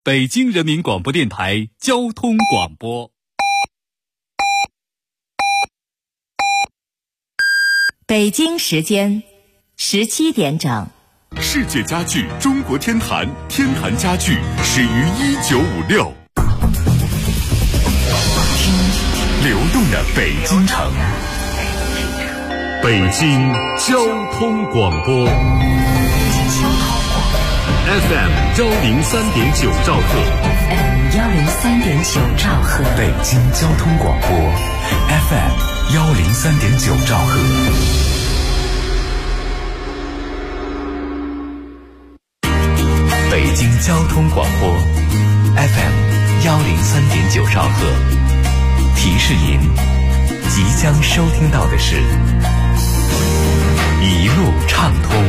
北京人民广播电台交通广播。 北京时间17点整。 世界家具中国天坛，天坛家具始于1956。流动的北京城，北京交通广播 FM 103.9兆赫， 103.9兆赫， 北京交通广播 FM 103.9兆赫。北京交通广播 FM 103.9兆赫。提示您，即将收听到的是一路畅通。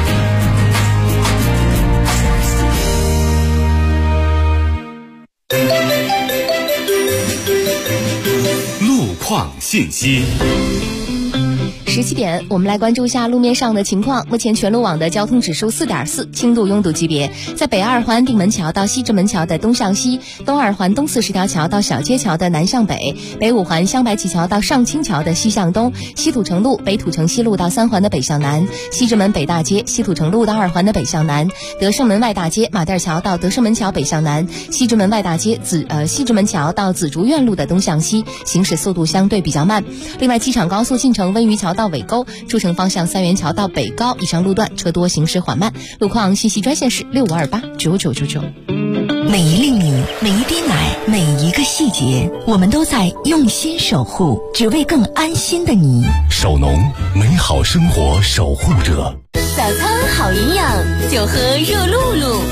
路况信息。 17点，我们来关注一下路面上的情况。目前全路网的交通指数4.4，轻度拥堵级别。在北二环定门桥到西直门桥的东向西，东二环东四十条桥到小街桥的南向北，北五环镶白旗桥到上清桥的西向东，西土城路北土城西路到3环的北向南，西直门北大街西土城路到2环的北向南，德胜门外大街马甸桥到德胜门桥北向南，西直门外大街西直门桥到紫竹院路的东向西，行驶速度相对比较慢。另外，机场高速进城温榆桥到尾沟，出城方向三元桥到北高以上路段车多，行驶缓慢。路况信息专线是65289999。 每一粒米，每一滴奶，每一个细节，我们都在用心守护，只为更安心的你。 首农，美好生活守护者。 早餐好营养，就喝热露露。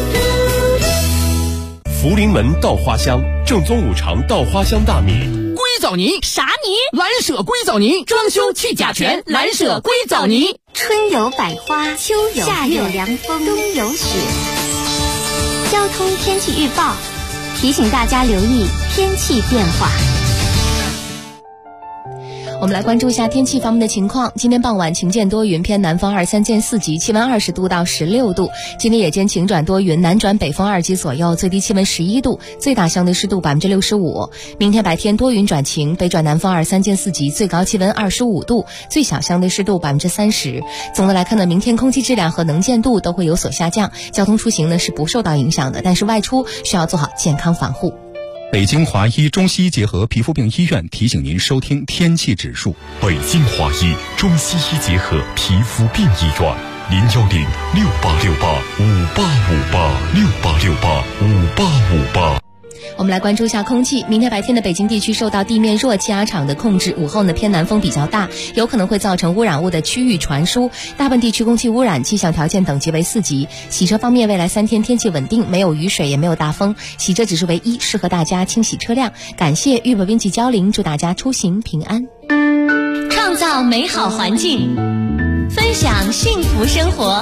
福临门稻花香，正宗5常稻花香大米。 硅藻泥啥泥？ 蓝舍硅藻泥，装修去甲醛，蓝舍硅藻泥。 春有百花，秋有夏有凉风，冬有雪。交通天气预报提醒大家留意天气变化。 我们来关注一下天气方面的情况。今天傍晚晴见多云，偏南风2、3见4级，气温20度到16度。今天夜间晴转多云，南转北风2级左右，最低气温11度，最大相对湿度65%。明天白天多云转晴，北转南风2、3见4级，最高气温25度，最小相对湿度30%。总的来看呢，明天空气质量和能见度都会有所下降，交通出行呢是不受到影响的，但是外出需要做好健康防护。 北京华医中西医结合皮肤病医院提醒您收听天气指数。 北京华医中西医结合皮肤病医院，0868585858，6868585858。 我们来关注一下空气。明天白天的北京地区受到地面弱气压场的控制，午后呢偏南风比较大，有可能会造成污染物的区域传输。大部分地区空气污染气象条件等级为4级。洗车方面，未来3天天气稳定，没有雨水也没有大风，洗车指数为1，适合大家清洗车辆。感谢豫北冰淇交零，祝大家出行平安。 创造美好环境，分享幸福生活。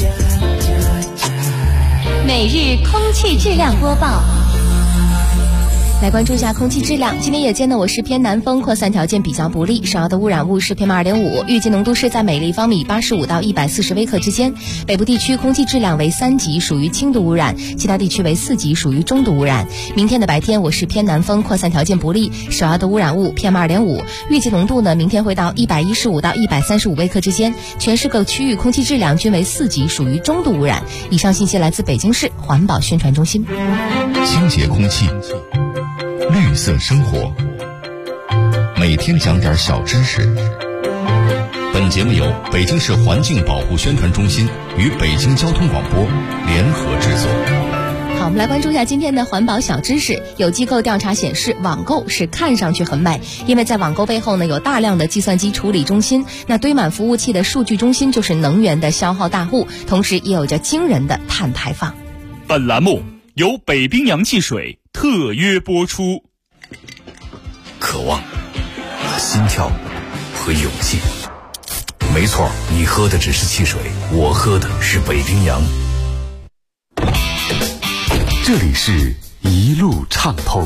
每日空气质量播报。 来关注一下空气质量。今天夜间呢，我市偏南风扩散条件比较不利，首要的污染物是 PM2.5， 预计浓度是在每立方米85到140微克之间。北部地区空气质量为3级，属于轻度污染，其他地区为4级，属于中度污染。明天的白天，我市偏南风扩散条件不利，首要的污染物 PM2.5， 预计浓度呢，明天会到115到135微克之间。全市各区域空气质量均为4级，属于中度污染。以上信息来自北京市环保宣传中心。 清洁空气，绿色生活，每天讲点小知识。本节目由北京市环境保护宣传中心与北京交通广播联合制作。 好，我们来关注一下今天的环保小知识。有机构调查显示，网购是看上去很美，因为在网购背后呢有大量的计算机处理中心，那堆满服务器的数据中心就是能源的消耗大户，同时也有着惊人的碳排放。 本栏目由北冰洋汽水特约播出。 渴望、心跳和勇气。没错，你喝的只是汽水，我喝的是北冰洋。这里是一路畅通。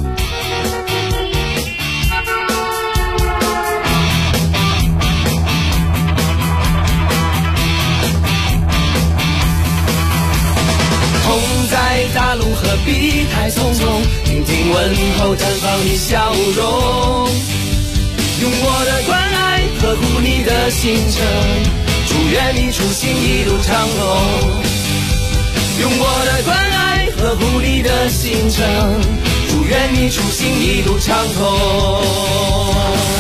在来，大路何必太匆匆，听听问候，绽放你笑容。用我的关爱呵护你的行程，祝愿你出行一路畅通。用我的关爱呵护你的行程，祝愿你出行一路畅通。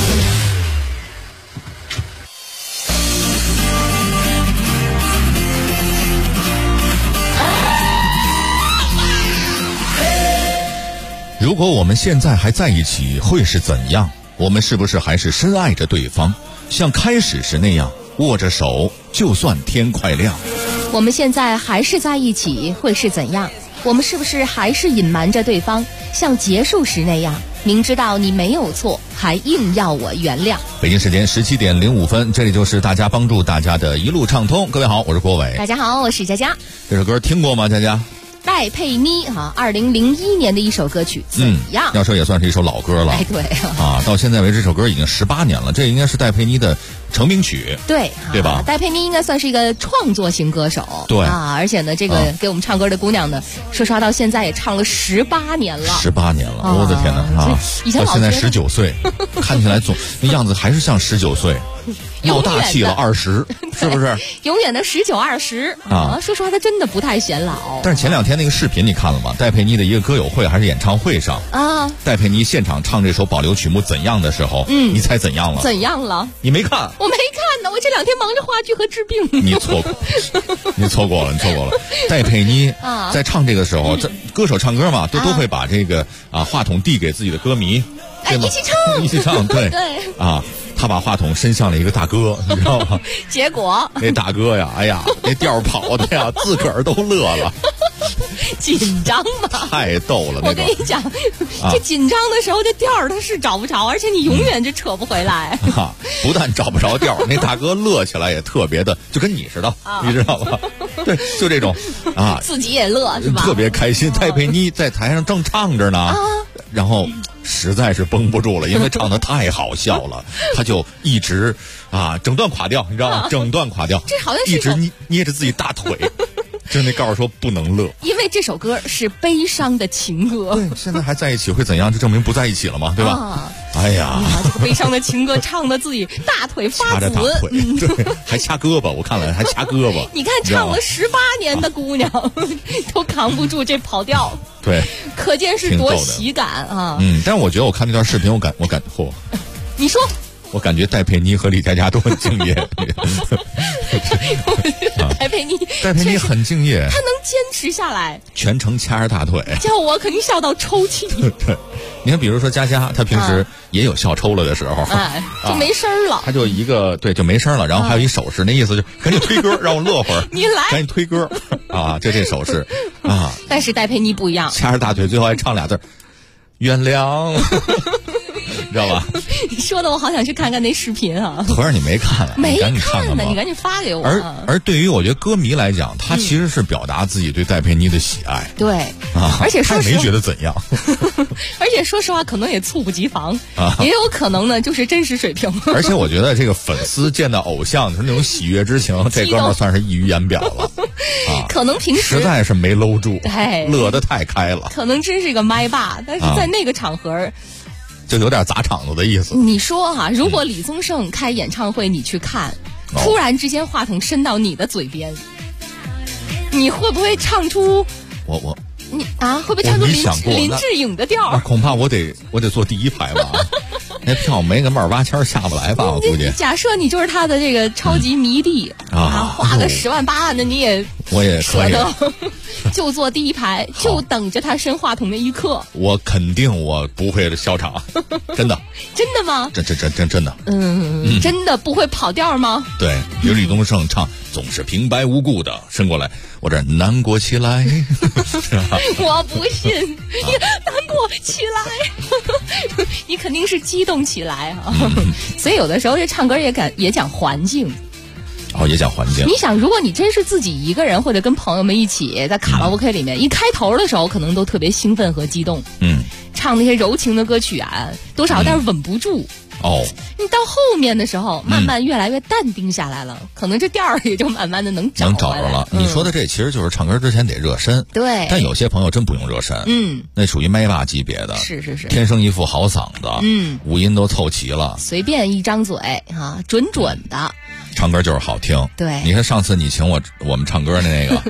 如果我们现在还在一起，会是怎样？我们是不是还是深爱着对方，像开始时那样握着手，就算天快亮？ 我们现在还是在一起，会是怎样？我们是不是还是隐瞒着对方，像结束时那样，明知道你没有错，还硬要我原谅？ 北京时间17点05分，这里就是大家帮助大家的一路畅通。各位好，我是郭伟。 大家好，我是佳佳。 这首歌听过吗？佳佳？ 戴佩妮2001年的一首歌曲，怎样？ 要说也算是一首老歌了。 哎，对啊，到现在为止，这首歌已经18年了，这应该是戴佩妮的成名曲， 对吧？ 戴佩妮应该算是一个创作型歌手， 对啊，而且呢，这个给我们唱歌的姑娘呢，说实话到现在也唱了18年了 ，18年了，我的天哪啊！ 以前到现在19岁，看起来那样子还是像19岁。要大气了20，是不是？ 永远的19、20啊！说实话，他真的不太显老。 但是前2天那个视频你看了吗？戴佩妮的一个歌友会还是演唱会上啊， 戴佩妮现场唱这首保留曲目《怎样的时候》，你猜怎样了？ 怎样了？ 你没看？ 我没看呢，我这2天忙着话剧和治病。 你错过，你错过了。戴佩妮在唱这个时候，歌手唱歌嘛，都会把这个话筒递给自己的歌迷，对吗？一起唱，对啊。他把话筒伸向了一个大哥，你知道吗？ 结果那大哥呀，哎呀，那调跑的呀，自个儿都乐了， 紧张吧？ 太逗了！ 我跟你讲，这紧张的时候，这调儿他是找不着，而且你永远就扯不回来。 不但找不着调，那大哥乐起来也特别的，就跟你似的，你知道吧？对，就这种啊， 自己也乐是吧？ 特别开心。戴佩妮在台上正唱着呢，然后实在是绷不住了，因为唱得太好笑了，他就一直整段垮掉，你知道吗？整段垮掉， 这好像是一直捏着自己大腿，就那告诉说不能乐， 因为这首歌是悲伤的情歌。 对，现在还在一起会怎样？就证明不在一起了嘛，对吧？哎呀， 这个悲伤的情歌唱的自己大腿发紫， 掐着大腿，对，还掐胳膊，我看了还掐胳膊。 你看唱了18年的姑娘都扛不住这跑调， 对， 可见是多喜感啊！ 但是我觉得我看那段视频，我感嚯， 你说。 我感觉戴佩妮和李佳佳都很敬业。 戴佩妮很敬业， 她能坚持下来， 全程掐着大腿， 叫我肯定笑到抽泣。 对，你看，比如说佳佳，她平时也有笑抽了的时候， 就没声了， 她就一个就没声了，然后还有一手势，那意思就赶紧推歌，让我乐会儿， 你来， 赶紧推歌啊，就这手势啊。 但是戴佩妮不一样， 掐着大腿，最后还唱俩字原谅。知道吧？ 你说的我好想去看看那视频啊！ 合着你没看了？ 没看呢， 你赶紧发给我。 而对于我觉得歌迷来讲，他其实是表达自己对戴佩妮的喜爱。 对而且他没觉得怎样。 而且说实话，可能也猝不及防也有可能呢，就是真实水平。 而且我觉得这个粉丝见到偶像的那种喜悦之情，这哥们算是溢于言表了。 可能平时实在是没搂住，乐得太开了。 可能真是个麦霸，但是在那个场合。 就有点砸场子的意思。 你说如果李宗盛开演唱会你去看，突然之间话筒伸到你的嘴边，你会不会唱出你会不会唱出林志颖的调？ 恐怕我得坐第一排吧。那票没个万8千下不来吧？我估计。 假设你就是他的这个超级迷弟花个10万8万的， 我也可以， 就坐第一排，就等着他伸话筒那一刻。 我肯定我不会笑场，真的。 真的吗？ 真的。 真的不会跑调吗？ 对，比如李宗盛唱总是平白无故的伸过来，我这难过起来。 我不信你难过起来，你肯定是激动起来所以有的时候这唱歌也讲环境。 也讲环境。 你想，如果你真是自己一个人或者跟朋友们一起在卡拉 OK 里面，一开头的时候可能都特别兴奋和激动，唱那些柔情的歌曲多少有点稳不住， 你到后面的时候，慢慢越来越淡定下来了，可能这调儿也就慢慢的能找着了。你说的这其实就是唱歌之前得热身， 对。 但有些朋友真不用热身，那属于麦霸级别的， 是， 天生一副好嗓子，五音都凑齐了， 随便一张嘴啊，准的。 唱歌就是好听， 对。 你看上次你请我们唱歌的那个。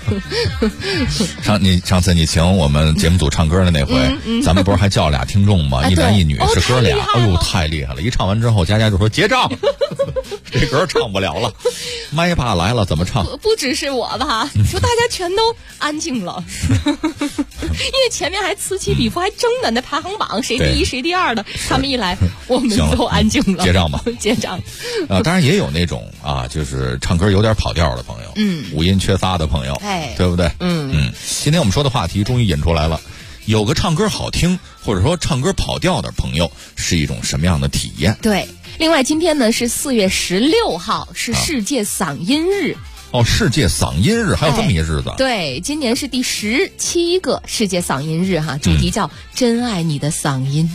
上次你请我们节目组唱歌的那回，咱们不是还叫俩听众吗？一男一女，是哥俩。哎呦，太厉害了！一唱完之后，佳佳就说结账，这歌唱不了了。麦霸来了，怎么唱？ 不只是我吧，说大家全都安静了，因为前面还此起彼伏，还争的那排行榜谁第一谁第二的，他们一来，我们都安静了。 结账吧， 结账。 当然也有那种就是唱歌有点跑调的朋友，五音缺仨的朋友。对不对？今天我们说的话题终于引出来了，有个唱歌好听或者说唱歌跑调的朋友是一种什么样的体验？ 对，另外今天呢是4月16号，是世界嗓音日。 世界嗓音日还有这么一日子？ 对，今年是第17个世界嗓音日哈，主题叫真爱你的嗓音。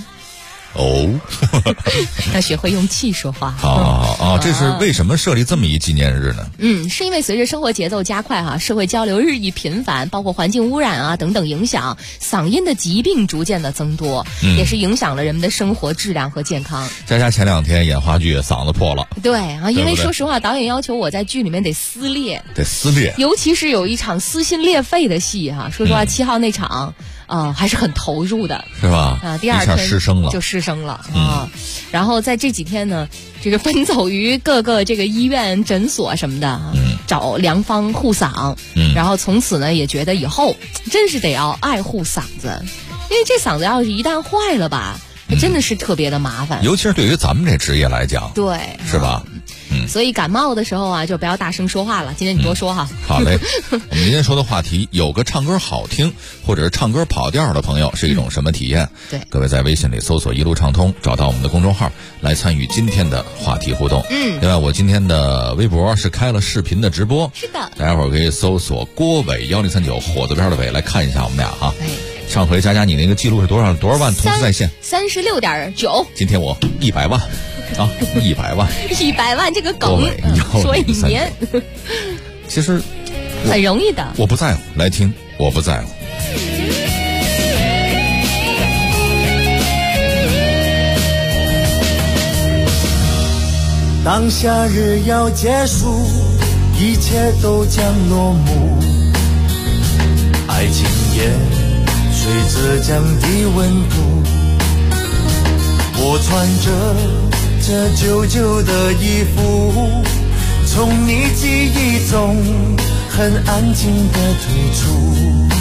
要学会用气说话。 这是为什么设立这么一纪念日呢？ 是因为随着生活节奏加快社会交流日益频繁，包括环境污染等等影响，嗓音的疾病逐渐的增多，也是影响了人们的生活质量和健康。 佳前2天演话剧嗓子破了。 对因为说实话，导演要求我在剧里面得撕裂，尤其是有一场撕心裂肺的戏说实话，7号那场还是很投入的， 是吧？ 第2天失声了， 就失声了然后在这几天呢，这个奔走于各个这个医院、诊所什么的找良方护嗓。然后从此呢，也觉得以后真是得要爱护嗓子，因为这嗓子要是一旦坏了吧，真的是特别的麻烦， 尤其是对于咱们这职业来讲， 对， 是吧？ 所以感冒的时候就不要大声说话了。今天你多说哈。 好嘞。我们今天说的话题，有个唱歌好听或者是唱歌跑调的朋友是一种什么体验？ 对， 各位在微信里搜索一路畅通，找到我们的公众号来参与今天的话题互动。另外我今天的微博是开了视频的直播， 是的， 大家伙儿可以搜索郭伟1039火字边的伟来看一下我们俩哈。上回佳你那个记录是多少万同时在线 ？36.9。 今天我100万。100万 ，100万这个梗说一年， 其实很容易的。 我不在乎，来听，我不在乎。 当夏日要结束，一切都将落幕，爱情也随着降低温度。我穿着这旧旧的衣服，从你记忆中很安静地退出。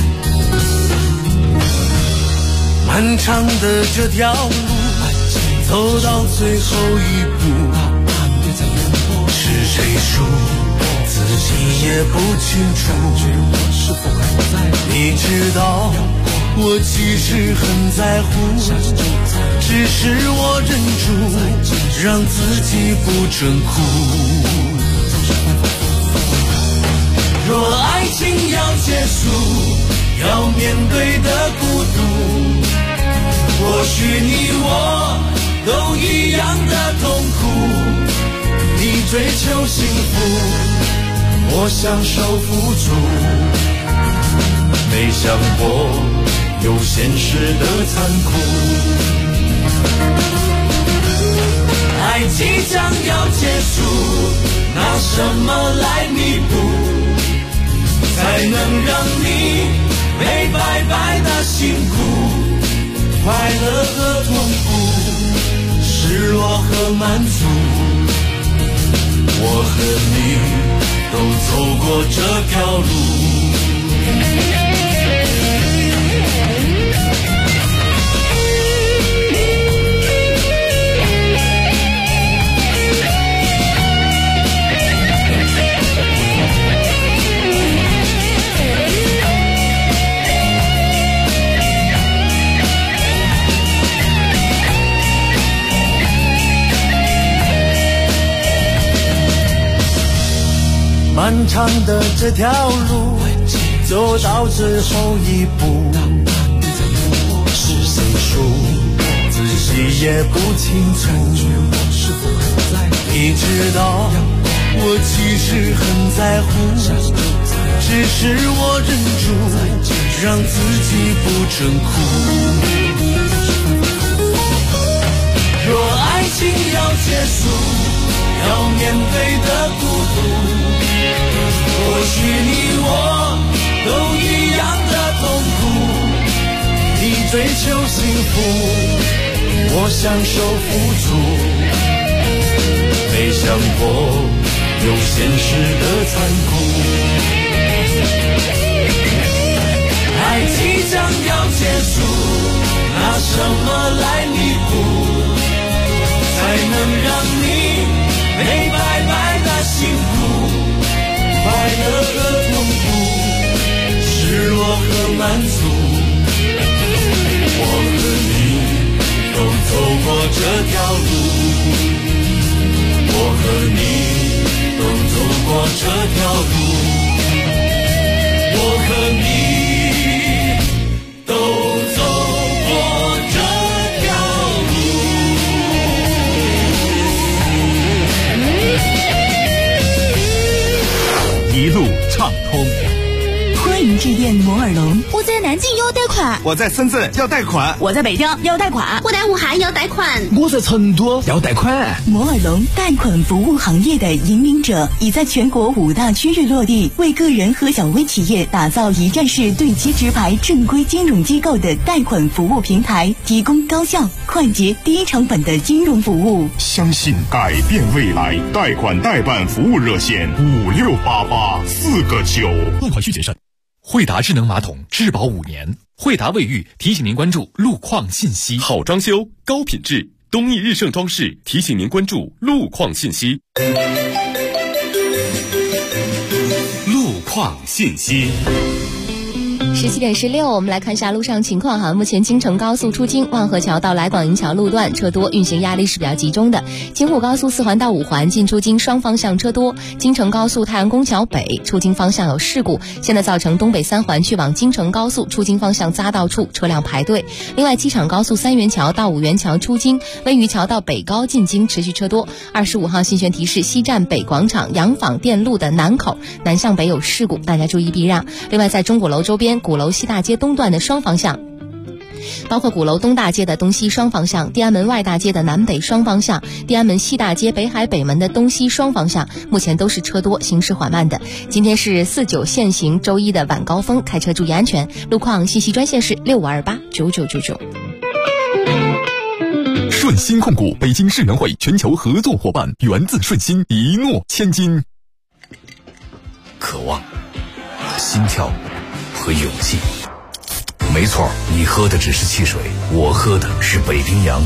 漫长的这条路，走到最后一步，是谁输，自己也不清楚。你知道我其实很在乎，只是我忍住让自己不准哭。若爱情要结束，要面对的孤独，或许你我都一样的痛苦。你追求幸福，我享受付出，没想过有现实的残酷。爱即将要结束，拿什么来弥补，才能让你没白白的辛苦？快乐和痛苦，失落和满足，我和你都走过这条路。漫长的这条路，走到最后一步，是谁输，自己也不清楚，你知道我其实很在乎，只是我忍住让自己不真哭。若爱情要结束，要面对的孤独，或许你我都一样的痛苦。你追求幸福，我享受付出，没想过有现实的残酷。爱即将要结束，拿什么来弥补，才能让你没白白的辛苦，快乐和痛苦，失落和满足。我和你都走过这条路，我和你都走过这条路，我和你都走过这条路。一路畅通。 欢迎致电摩尔龙。 我在南京要贷款， 我在深圳要贷款， 我在北京要贷款， 我在武汉要贷款， 我在成都要贷款。 摩尔龙贷款服务行业的引领者，已在全国5大区域落地，为个人和小微企业打造一站式对接直排正规金融机构的贷款服务平台，提供高效、快捷、低成本的金融服务。 相信改变未来，贷款代办服务热线5688-4个9。 贷款需谨慎。惠达智能马桶质保5年，惠达卫浴提醒您关注路况信息。 好装修，高品质，东益日盛装饰提醒您关注路况信息。 路况信息。 17点16，我们来看一下路上情况哈。目前京承高速出京万河桥到来广营桥路段车多，运行压力是比较集中的。京沪高速4环到5环进出京双方向车多。京承高速太阳宫桥北出京方向有事故，现在造成东北3环去往京承高速出京方向匝道处车辆排队。另外，机场高速3元桥到5元桥出京，温榆桥到北高进京持续车多。25号信宣提示，西站北广场洋坊店路的南口南向北有事故，大家注意避让。另外，在钟鼓楼周边鼓楼西大街东段的双方向，包括鼓楼东大街的东西双方向、地安门外大街的南北双方向、地安门西大街北海北门的东西双方向，目前都是车多，行驶缓慢的。今天是49限行周一的晚高峰，开车注意安全。路况信息专线是65289999。 顺鑫控股北京世能会全球合作伙伴，源自顺鑫，一诺千金。 渴望、心跳和勇气。没错，你喝的只是汽水，我喝的是北冰洋。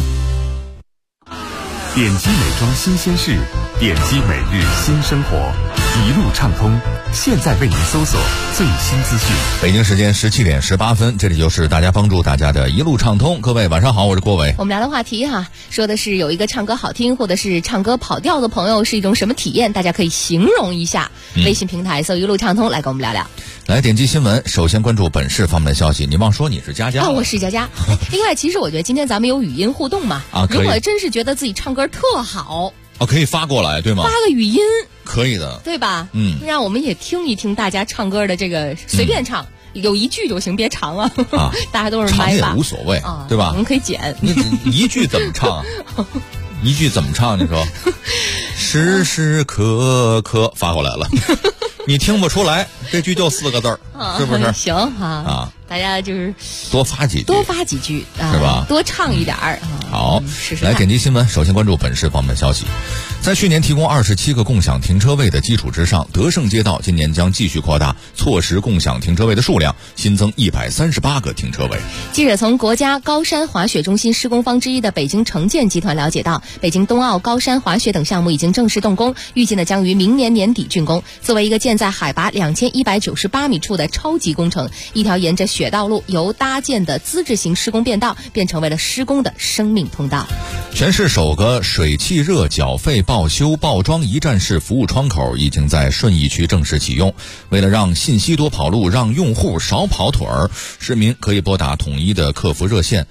点击美妆新鲜事，点击每日新生活，一路畅通。现在为您搜索最新资讯。 北京时间17点18分，这里就是大家帮助大家的一路畅通。各位晚上好，我是郭伟。 我们聊的话题哈，说的是有一个唱歌好听或者是唱歌跑调的朋友是一种什么体验，大家可以形容一下。微信平台搜一路畅通来跟我们聊聊。 来点击新闻，首先关注本市方面的消息。你忘说你是佳佳我是佳佳。另外，其实我觉得今天咱们有语音互动嘛，如果真是觉得自己唱歌特好可以发过来，对吗？ 发个语音可以的， 对吧？让我们也听一听大家唱歌的这个，随便唱。有一句就行，别长啊！大家都是麦吧， 长也无所谓，对吧？ 我们可以剪。 一句怎么唱？一句怎么唱？你说，时时刻刻发过来了，你听不出来，这句就4个字儿，是不是？ 行啊，大家就是多发几句，是吧？ 多唱一点儿。 好，来点击新闻，首先关注本市方面消息。在去年提供27个共享停车位的基础之上，德胜街道今年将继续扩大错时共享停车位的数量，新增138个停车位。 记者从国家高山滑雪中心施工方之一的北京城建集团了解到，北京冬奥高山滑雪等项目已经正式动工，预计呢将于明年年底竣工。作为一个建在海拔2198米处的超级工程，一条沿着雪道路由搭建的资质型施工便道，便成为了施工的生命通道。 全市首个水汽热缴费报修报装一站式服务窗口已经在顺义区正式启用。为了让信息多跑路，让用户少跑腿儿，市民可以拨打统一的客服热线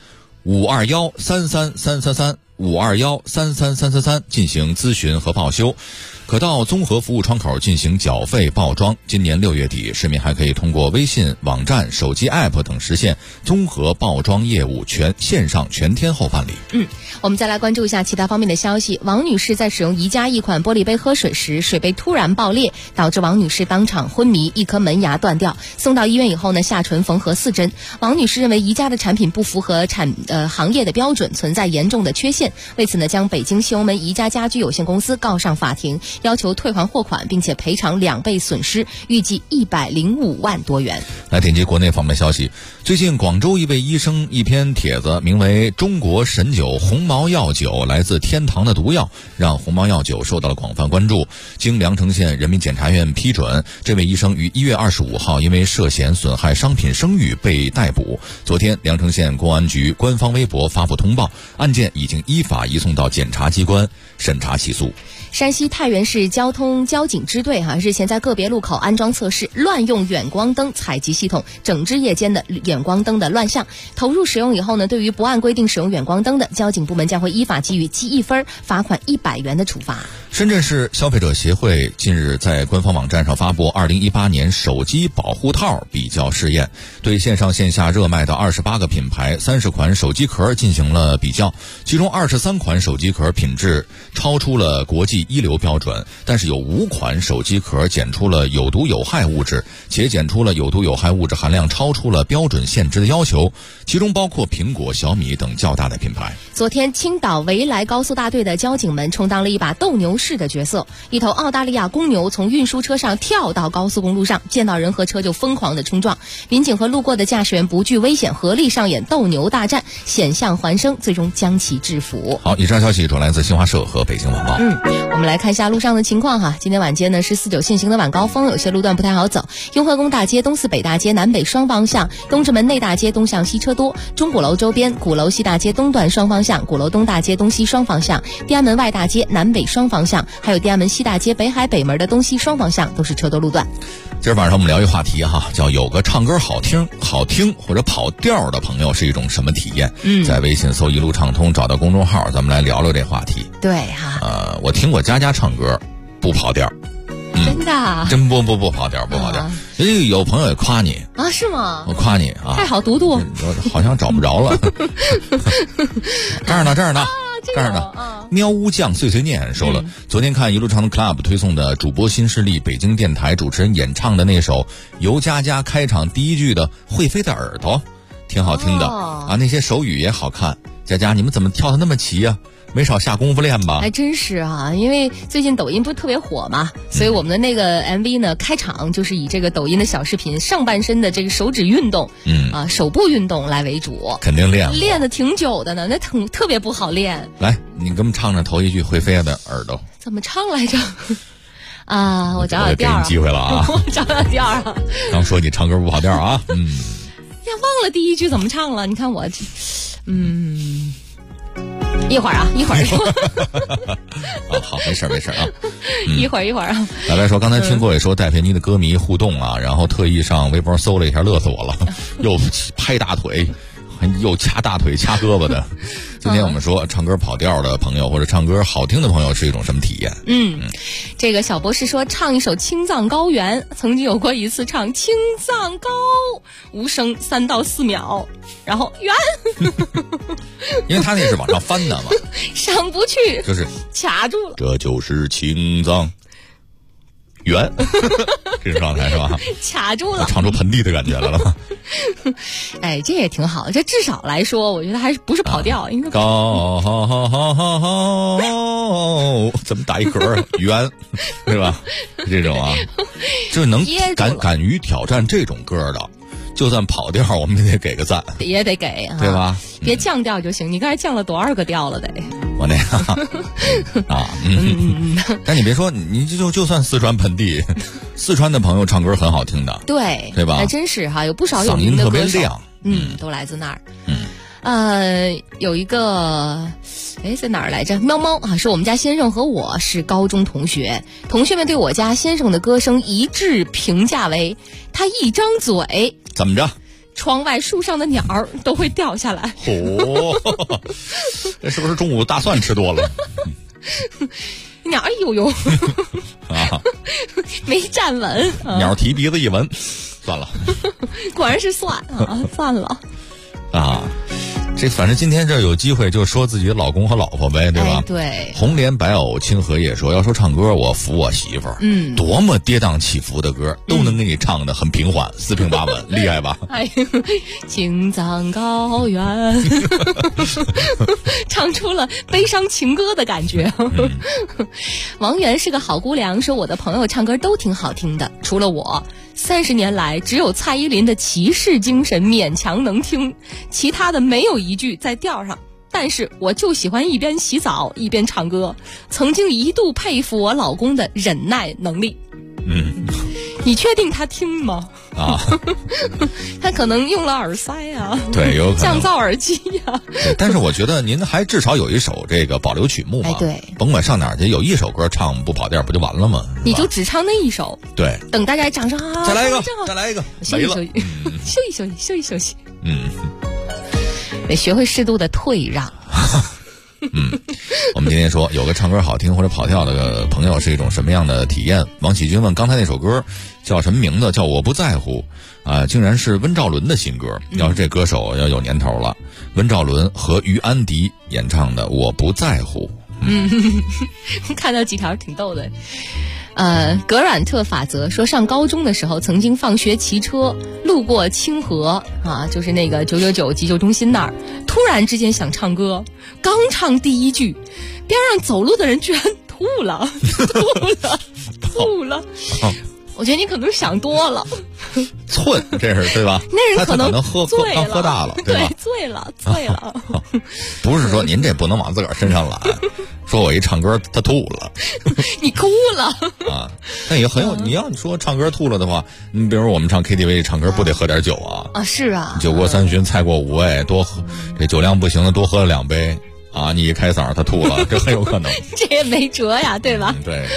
521-33333，521-33333进行咨询和报修。可到综合服务窗口进行缴费报装。今年6月底，市民还可以通过微信、网站、手机 App 等实现综合报装业务线上全天候办理。 我们再来关注一下其他方面的消息。王女士在使用宜家一款玻璃杯喝水时，水杯突然爆裂，导致王女士当场昏迷，一颗门牙断掉。送到医院以后呢，下唇缝合4针。王女士认为宜家的产品不符合行业的标准，存在严重的缺陷，为此呢，将北京西红门宜家家居有限公司告上法庭，要求退还货款，并且赔偿2倍损失，预计105万多元。 来点击国内方面消息。最近广州一位医生一篇帖子，名为中国神酒红毛药酒来自天堂的毒药，让红毛药酒受到了广泛关注。经凉城县人民检察院批准，这位医生于1月25号因为涉嫌损害商品声誉被逮捕。昨天凉城县公安局官方微博发布通报，案件已经依法移送到检察机关审查起诉。 山西太原市交通交警支队日前在个别路口安装测试乱用远光灯采集系统，整治夜间的远光灯的乱象。投入使用以后呢，对于不按规定使用远光灯的，交警部门将会依法给予记1分、罚款100元的处罚。 深圳市消费者协会近日在官方网站上发布2018年手机保护套比较试验，对线上线下热卖的28个品牌30款手机壳进行了比较，其中23款手机壳品质超出了国际一流标准，但是有5款手机壳检出了有毒有害物质，且检出了有毒有害物质含量超出了标准限值的要求，其中包括苹果、小米等较大的品牌。 昨天青岛维莱高速大队的交警们充当了一把斗牛士的角色，一头澳大利亚公牛从运输车上跳到高速公路上，见到人和车就疯狂的冲撞，民警和路过的驾驶员不惧危险，合力上演斗牛大战，险象环生，最终将其制服。 好，以上消息主来自新华社和北京晚报。 我们来看一下路上的情况哈。今天晚间呢是4-9限行的晚高峰，有些路段不太好走。雍和宫大街东四北大街南北双方向，东直门内大街东向西车多，钟鼓楼周边鼓楼西大街东段双方向，鼓楼东大街东西双方向，地安门外大街南北双方向，还有地安门西大街北海北门的东西双方向都是车多路段。 今儿晚上我们聊一话题哈，叫有个唱歌好听或者跑调的朋友是一种什么体验？在微信搜一路畅通，找到公众号，咱们来聊聊这话题。 对哈， 我听过佳唱歌不跑调。 真的？ 真不跑调，不跑调。有朋友也夸你啊？是吗？ 我夸你啊！ 太好，读读。 我好像找不着了。这儿呢。喵屋酱碎碎念说了，昨天看一路畅通 Club 推送的主播新势力北京电台主持人演唱的那首尤佳佳开场第1句的会飞的耳朵，挺好听的啊，那些手语也好看。佳佳，你们怎么跳得那么齐啊？没少下功夫练吧？ 还真是啊，因为最近抖音不是特别火嘛，所以我们的那个 MV 呢，开场就是以这个抖音的小视频上半身的这个手指运动，手部运动来为主。肯定练的挺久的呢，那特别不好练。 来，你给我们唱唱头1句会飞的耳朵。 怎么唱来着？啊，我找找调啊！ 给你机会了啊！ 我找找调啊！ 刚说你唱歌不跑调啊？ 呀，忘了第1句怎么唱了？你看我，一会儿。 好，没事啊。 一会儿啊。 来说，刚才听各位说戴佩妮的歌迷互动啊，然后特意上微博搜了一下，乐死我了，又拍大腿，又掐大腿掐胳膊的。今天我们说唱歌跑调的朋友或者唱歌好听的朋友是一种什么体验？ 这个小博士说唱一首《青藏高原》，曾经有过一次唱青藏高，无声3到4秒，然后圆， 因为他那是往上翻的嘛， 上不去， 就是卡住了。 这就是青藏圆，这种状态是吧？ 卡住了， 唱出盆地的感觉来了吗？ 哎，这也挺好，这至少来说，我觉得还是不是跑调，应该高怎么打一嗝圆，对吧？这种啊，就是能敢于挑战这种歌的，就算跑调，我们也得给个赞， 也得给， 对吧？ 别降调就行。你刚才降了多少个调了？得我那个啊，但你别说，你就算四川盆地，四川的朋友唱歌很好听的，对吧？ 还真是哈，有不少有嗓音特别亮， 都来自那儿。有一个，在哪儿来着？喵猫啊，是我们家先生和我是高中同学，同学们对我家先生的歌声一致评价为他一张嘴怎么着？ 窗外树上的鸟儿都会掉下来。 这是不是中午大蒜吃多了？ 鸟儿游泳啊， 没站稳， 鸟提鼻子一闻，算了， 果然是蒜啊，算了啊。这反正今天这有机会就说自己的老公和老婆呗，对吧？ 对。 红莲白藕清荷叶说，要说唱歌，我服我媳妇儿，多么跌宕起伏的歌都能给你唱得很平缓，四平八稳，厉害吧？ 哎呦，青藏高原，唱出了悲伤情歌的感觉。王源是个好姑娘，说我的朋友唱歌都挺好听的，除了我。30年来，只有蔡依林的骑士精神勉强能听，其他的没有一句在调上。但是我就喜欢一边洗澡一边唱歌，曾经一度佩服我老公的忍耐能力。你确定他听吗？啊，他可能用了耳塞啊， 对，有可能降噪耳机呀。 但是我觉得您还至少有一首这个保留曲目嘛， 对， 甭管上哪儿去，有一首歌唱不跑调不就完了吗？ 你就只唱那一首， 对， 等大家掌声啊， 再来一个，再来一个， 休息休息，休息休息，休息休息，得学会适度的退让。 我们今天说有个唱歌好听或者跑调的朋友是一种什么样的体验？王启军问刚才那首歌叫什么名字？叫我不在乎啊，竟然是温兆伦的新歌。要是这歌手要有年头了，温兆伦和于安迪演唱的我不在乎。 看到几条挺逗的。格软特法则说，上高中的时候曾经放学骑车路过清河啊，就是那个999急救中心那儿，突然之间想唱歌，刚唱第一句，边上走路的人居然吐了。我觉得你可能想多了， 寸这是对吧？ 那人可能刚喝大了，对吧？ 醉了。 不是说您这不能往自个儿身上揽，说我一唱歌他吐了， 你哭了啊？但也很有，你要说唱歌吐了的话，你比如我们唱 KTV 唱歌不得喝点酒啊？ 啊，是啊， 酒过三巡，菜过五味，多喝这酒量不行的多喝了2杯啊！你一开嗓他吐了，这很有可能。 这也没辙呀，对吧？ 对。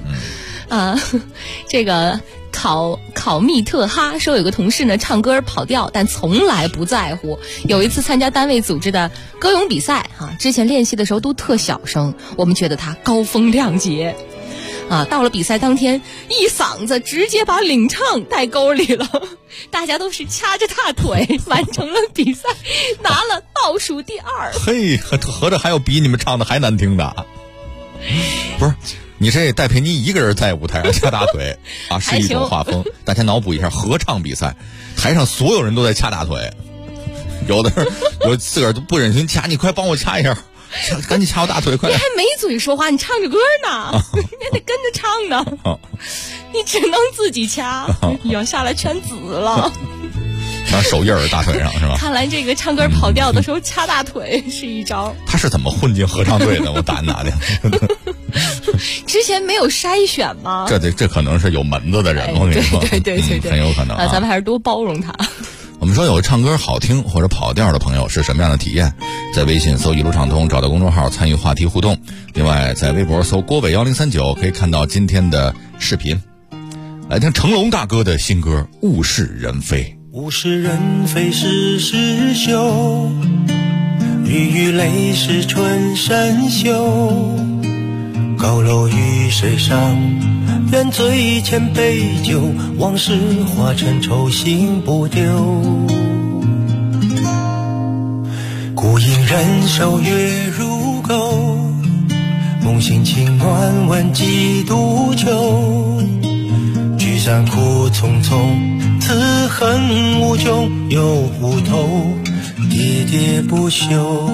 这个考密特哈说，有个同事呢唱歌跑调，但从来不在乎。有一次参加单位组织的歌咏比赛之前练习的时候都特小声，我们觉得他高风亮节到了比赛当天，一嗓子直接把领唱带沟里了，大家都是掐着大腿完成了比赛，拿了倒数第2。 嘿，合着还有比你们唱的还难听的？不是，你这戴佩妮一个人在舞台上掐大腿是一种画风。大家脑补一下，合唱比赛，台上所有人都在掐大腿，有的有自个儿都不忍心掐，你快帮我掐一下，赶紧掐我大腿，快！ 你还没嘴说话，你唱着歌呢，你还得跟着唱呢，你只能自己掐，要下来全紫了。 全手印儿大腿上是吧？ 看来这个唱歌跑调的时候掐大腿是一招。 他是怎么混进合唱队的？我打听打听。 之前没有筛选吗？ 这可能是有门子的人，我跟你说， 对， 很有可能啊。 咱们还是多包容他。 我们说有唱歌好听或者跑调的朋友是什么样的体验？在微信搜一路畅通，找到公众号参与话题互动。另外在微博搜郭伟1039，可以看到今天的视频。来听成龙大哥的新歌《物是人非》。 物是人非事事休，雨雨泪是春深秋。高楼与水上，愿醉千杯酒，往事化成愁心不丢。孤影人手月如钩，梦醒情暖问几度秋。聚散苦匆匆，此恨无穷又无头，喋喋不休。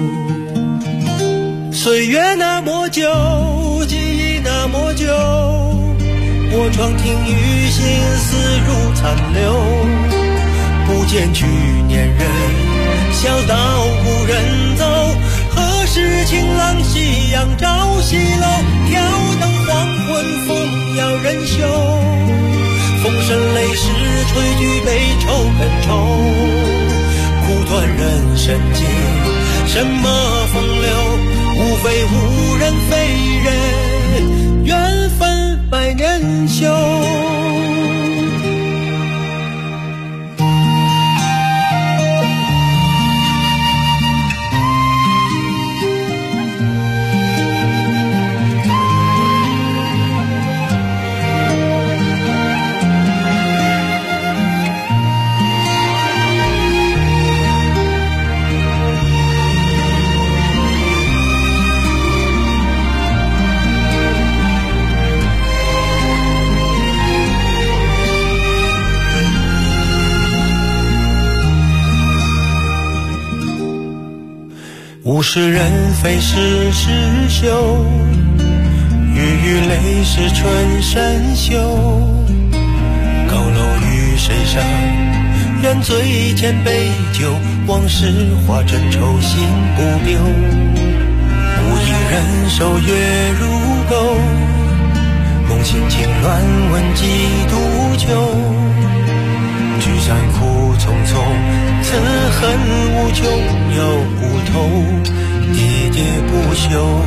岁月那么久，记忆那么久，我窗听雨心思如残留。不见去年人，笑道故人走。何时晴朗夕阳照西楼？挑灯黄昏风摇人袖，风声泪湿吹举悲愁更愁。苦短人生间，什么风流？无非无人非人，缘分百年修。 物是人非事事休，雨雨泪是春深秋。高楼与谁上，愿醉千杯酒，往事化成愁心不丢。无一人守月如钩，梦醒情乱问几度秋。聚散苦匆匆，此恨无穷又无头，喋喋不休。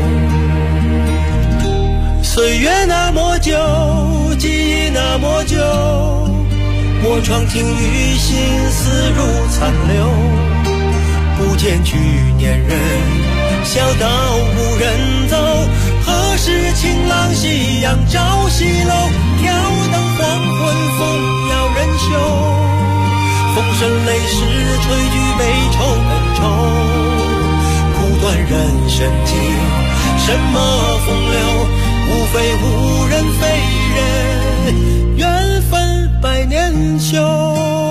岁月那么久，记忆那么久，我窗听雨，心思如残留。不见去年人，小道无人走。何时晴朗夕阳照西楼？挑灯黄昏风摇人袖。风声泪湿吹举悲愁恩仇，苦短人生境，什么风流？无非无人非人，缘分百年休。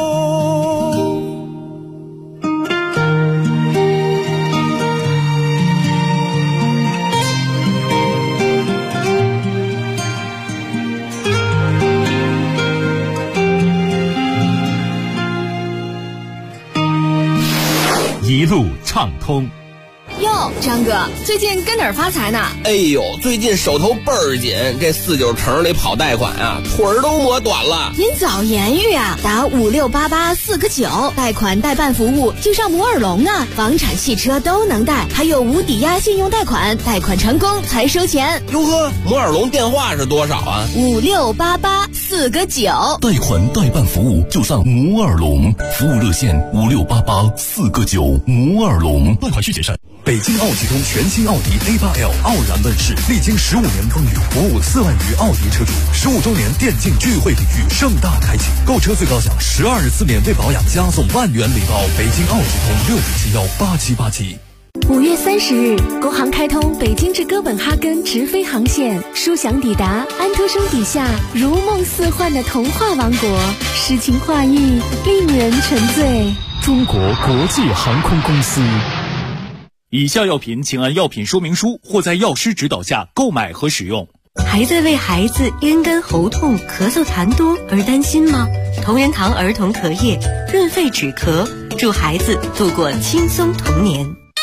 一路畅通。 哟，张哥，最近跟哪儿发财呢？ 哎呦，最近手头倍儿紧，这49城里跑贷款啊，腿儿都磨短了。 您早言语啊，打5688-4个9，贷款代办服务就上摩尔龙啊，房产、汽车都能贷，还有无抵押信用贷款，贷款成功才收钱。 哟呵，摩尔龙电话是多少啊 ？5688-4个9， 贷款代办服务就上摩尔龙，服务热线5688-4个9，摩尔龙。 贷款需谨慎。北京奥启通全新奥迪 A8L 傲然问世，历经15年风雨，服务4万余奥迪车主。15周年电竞聚会礼遇盛大开启，购车最高享12日免费保养，加送万元礼包。北京奥启通65718787。 5月30日，国航开通北京至哥本哈根直飞航线，舒享抵达安徒生笔下如梦似幻的童话王国，诗情画意，令人沉醉。 中国国际航空公司。 以下药品请按药品说明书或在药师指导下购买和使用。 还在为孩子咽干喉痛、咳嗽痰多而担心吗？同仁堂儿童咳液润肺止咳，助孩子度过轻松童年。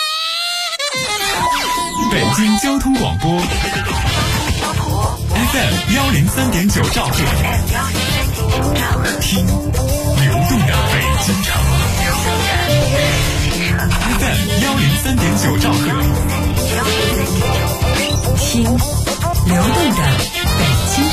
北京交通广播 FM 103.9兆赫，听流动的北京城。FM 103.9兆赫， 听流动的北京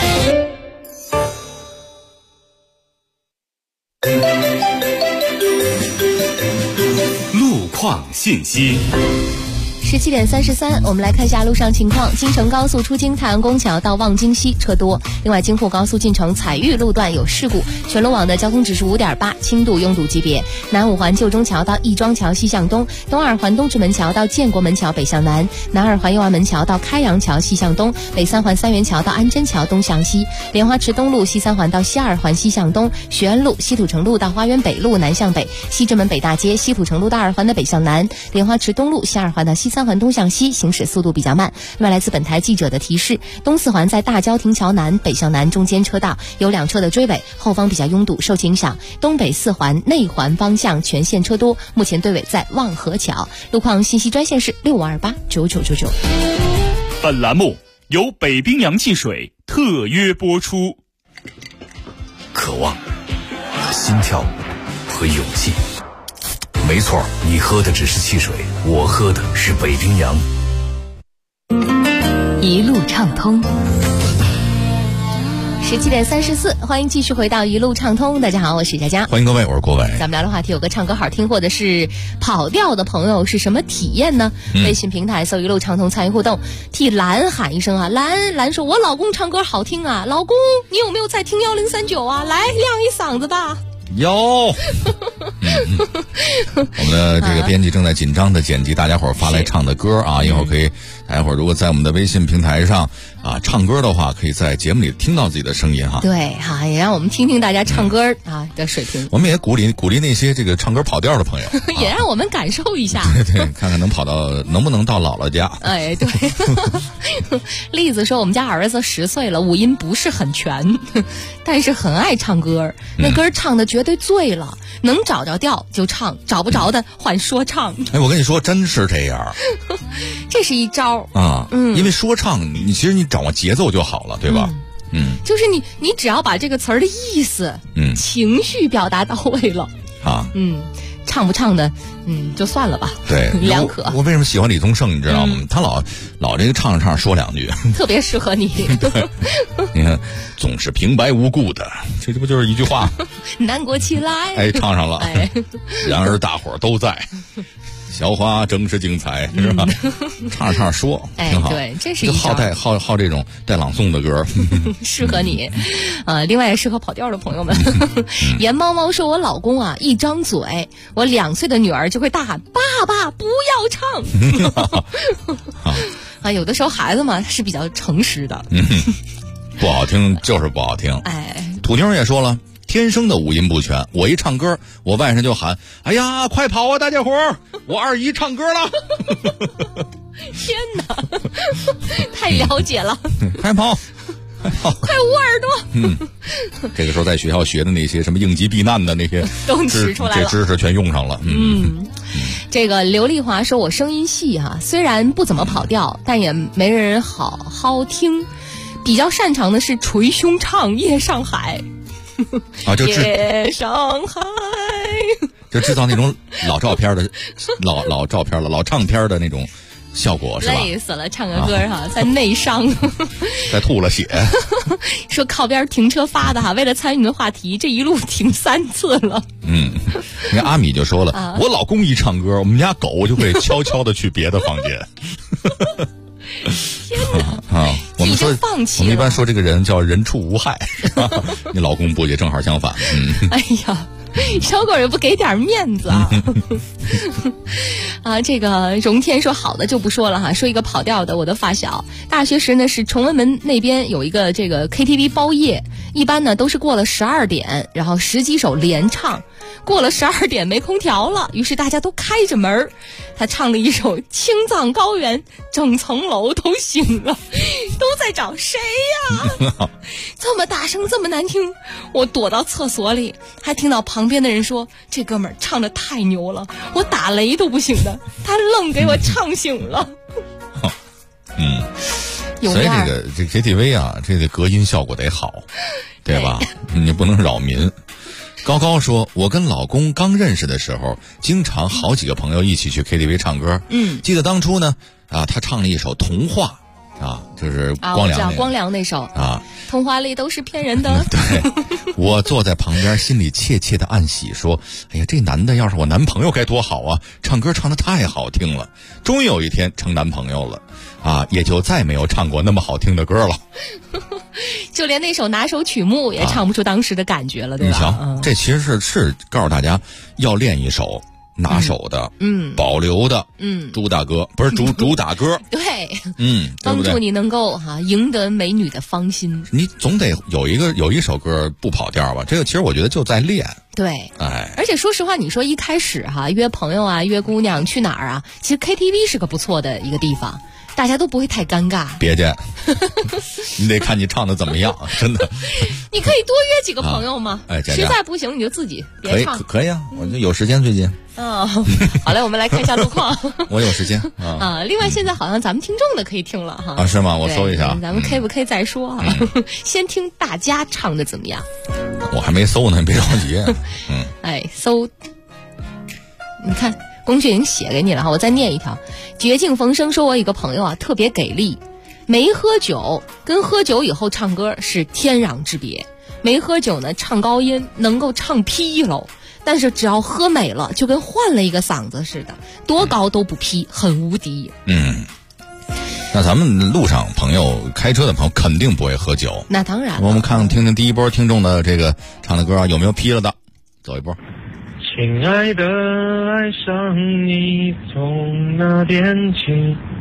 城。路况信息。 17点33，我们来看一下路上情况。京承高速出京太阳宫桥到望京西车多，另外京沪高速进城彩玉路段有事故，全路网的交通指数5.8，轻度拥堵级别。南五环旧中桥到亦庄桥西向东，东二环东直门桥到建国门桥北向南，南二环右安门桥到开阳桥西向东，北三环三元桥到安贞桥东向西，莲花池东路西三环到西二环西向东，学安路西土城路到花园北路南向北，西直门北大街西土城路到二环的北向南，莲花池东路西二环到西三环东向西，行驶速度比较慢。另外来自本台记者的提示，东四环在大郊亭桥南北向南中间车道有2车的追尾，后方比较拥堵，受其影响东北四环内环方向全线车多，目前队尾在望河桥。路况信息专线是65289999。 本栏目由北冰洋汽水特约播出。 渴望、心跳和勇气。没错，你喝的只是汽水，我喝的是北冰洋。 一路畅通。 17点34，欢迎继续回到一路畅通。大家好，我是佳佳， 欢迎各位，我是郭伟。 咱们聊的话题有个唱歌好听或者是跑调的朋友是什么体验呢？微信平台搜一路畅通参与互动，替兰喊一声啊！兰说：“我老公唱歌好听啊，老公你有没有在听1039啊？来亮一嗓子吧。” 有，我们的这个编辑正在紧张的剪辑大家伙发来唱的歌啊，一会儿可以待会儿如果在我们的微信平台上啊唱歌的话，可以在节目里听到自己的声音哈。 对哈，也让我们听听大家唱歌的水平。 我们也鼓励那些这个唱歌跑调的朋友， 也让我们感受一下。 对，看看能不能到姥姥家。 哎，对。栗子说我们家儿子10岁了，五音不是很全，但是很爱唱歌。那歌唱的绝对醉了，能找着调就唱，找不着的换说唱。 哎，我跟你说，真是这样。 这是一招啊，因为说唱其实你掌握节奏就好了，对吧？ 就是你只要把这个词儿的意思、情绪表达到位了啊， 唱不唱的，就算了吧。 对， 两可。 我为什么喜欢李宗盛，你知道吗？他老这个唱着唱着说2句， 特别适合你。 你看，总是平白无故的，这不就是一句话？ 难过起来。 哎，唱上了。哎，然而大伙儿都在。小花正是精彩，是吧？唱着唱着说，挺好。 对，这是一好这种带朗诵的歌， 适合你。另外也适合跑调的朋友们。盐猫猫说，我老公啊，一张嘴，我2岁的女儿就会大喊：“爸爸，不要唱！”啊，有的时候孩子嘛是比较诚实的。 不好听就是不好听。 哎， 土妞也说了。天生的五音不全，我一唱歌，我外甥就喊：“哎呀，快跑啊，大家伙儿！我二姨唱歌了！” 天哪，太了解了！ 快跑！ 快捂耳朵！这个时候在学校学的那些什么应急避难的那些都使出来了， 这知识全用上了。 这个刘丽华说：“我声音细哈，虽然不怎么跑调，但也没人好好听。比较擅长的是捶胸唱《夜上海》。”夜上海， 就制造那种老照片的老照片了，老唱片的那种效果，是吧？ 累死了，唱个歌哈，在内伤， 在吐了血。 说靠边停车发的哈，为了参与你的话题，这一路停3次了。 你看阿米就说了，我老公一唱歌，我们家狗就会悄悄的去别的房间。 天哪！ 我们说放弃， 我们一般说这个人叫人畜无害，你老公不也正好相反？ 哎呀，小狗也不给点面子啊！这个荣天说好的就不说了哈，说一个跑调的，我的发小，大学时呢是崇文门那边有一个这个 KTV 包夜，一般呢都是过了12点，然后10几首连唱。过了12点没空调了，于是大家都开着门，他唱了一首《青藏高原》，整层楼都醒了，都在找谁呀？这么大声，这么难听，我躲到厕所里，还听到旁边的人说：“这哥们儿唱得太牛了，我打雷都不醒的，他愣给我唱醒了。” 所以这 KTV 啊，这个隔音效果得好，对吧？你不能扰民。高高说，我跟老公刚认识的时候，经常好几个朋友一起去 KTV 唱歌。记得当初呢，他唱了一首童话，就是光良那首童话里都是骗人的。 对，我坐在旁边，心里窃窃的暗喜，说：“哎呀，这男的要是我男朋友该多好啊！唱歌唱得太好听了。”终于有一天成男朋友了，也就再没有唱过那么好听的歌了。 就连那首拿手曲目也唱不出当时的感觉了，对吧？ 你瞧，这其实是告诉大家要练一首拿手的，保留的，主打歌不是主打歌， 对， 帮助你能够赢得美女的芳心。 你总得有一首歌不跑调吧？这个其实我觉得就在练。 对，而且说实话，你说一开始约朋友约姑娘去哪儿其实 KTV 是个不错的一个地方。大家都不会太尴尬。 别介，你得看你唱的怎么样，真的。 你可以多约几个朋友嘛。实在不行你就自己别唱。 可以啊，我就有时间最近。 好嘞，我们来看一下路况。 我有时间另外现在好像咱们听众的可以听了哈。 是吗？我搜一下。 咱们 K 不 K 再说先听大家唱的怎么样？ 我还没搜呢，别着急。 搜，你看。龚雪莹写给你了哈，我再念一条。绝境逢生说，我有一个朋友特别给力，没喝酒跟喝酒以后唱歌是天壤之别。没喝酒呢唱高音能够唱劈喽，但是只要喝美了就跟换了一个嗓子似的，多高都不劈，很无敌。 那咱们路上朋友开车的朋友肯定不会喝酒， 那当然了。 我们听听第一波听众的这个唱的歌有没有劈了的，走一波。 亲爱的，爱上你从那天起，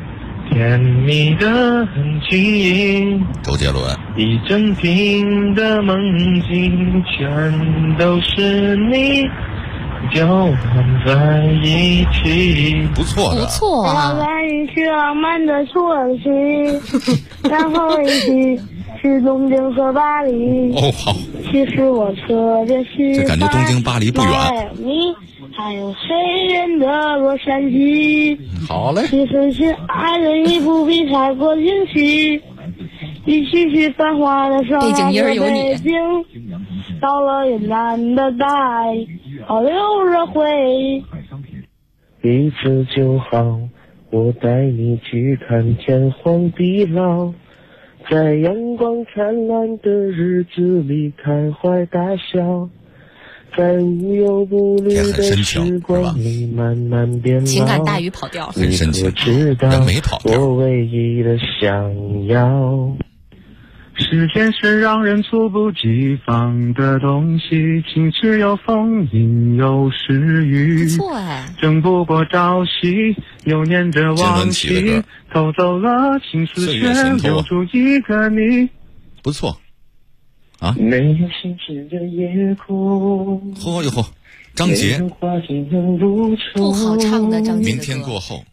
甜蜜的很轻盈， 周杰伦， 一整瓶的梦境全都是你交换在一起。 不错的， 不错啊。 我带你去浪漫的土耳其，然后一起去东京和巴黎。 哦，好。 其实我特别喜欢这感觉东京巴黎不远。 你还有黑人的洛杉矶。 好嘞。 其实亲爱的你不必太过惊喜，一起去繁华的上海和北京，到了云南的大爱，保留着回忆。 一次就好，我带你去看天荒地老，在阳光灿烂的日子里开怀大笑，在无忧无虑的时光里慢慢变老。 情感大于跑调， 很深情， 人没跑调。我唯一的想要，时间是让人猝不及防的东西，晴时有风，阴有时雨。 不错哎， 争不过朝夕，又念着往昔，偷走了青丝却留住一个你。 不错啊， 没有心事的夜空。 嚯哟嚯，张杰， 不好唱的张杰。 明天过后。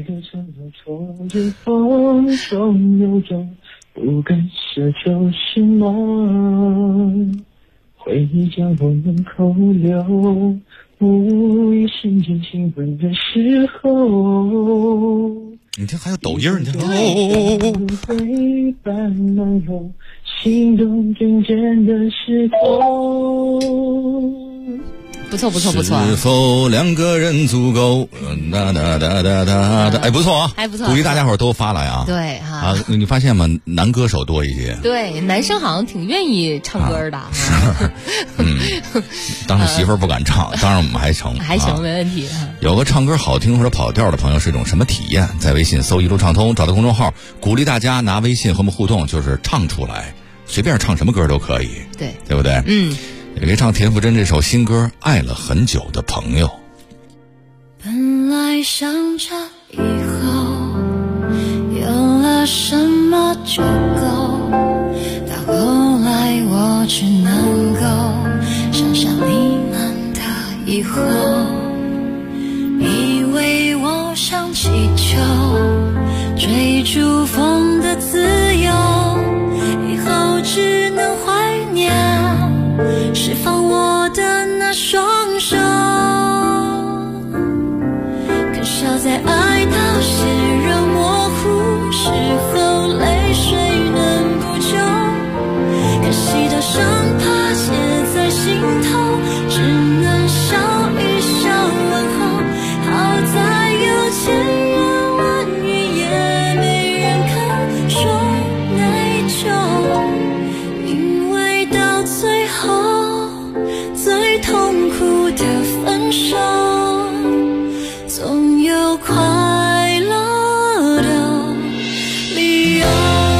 风中有种不敢奢求心暖，回忆将我们扣留，无意瞬间亲吻的时候。 你听还有抖音，你听陪伴暖融心动渐渐的石头。 不错不错不错。 是否两个人足够？哒哒哒哒哒哒，哎，不错啊， 还不错， 鼓励大家伙儿都发来啊。 对哈啊，你发现吗？男歌手多一些。 对，男生好像挺愿意唱歌的。 是，当着媳妇儿不敢唱，当然我们还成， 还行，没问题。 有个唱歌好听或者跑调的朋友是一种什么体验？在微信搜一路畅通，找到公众号，鼓励大家拿微信和我们互动，就是唱出来，随便唱什么歌都可以。 对， 对不对？也可以唱田馥甄这首新歌《爱了很久的朋友》。 本来想着以后有了什么就够，到后来我只能够想象你们的以后，以为我像气球追逐风的自由，以后只能怀念释放我的那双手，可笑在爱到血肉模糊时候，泪水能补救，可惜的伤疤写在心头，只能笑一笑问候。好在有千言万语也没人肯说内疚，因为到最后最痛苦的分手，总有快乐的理由。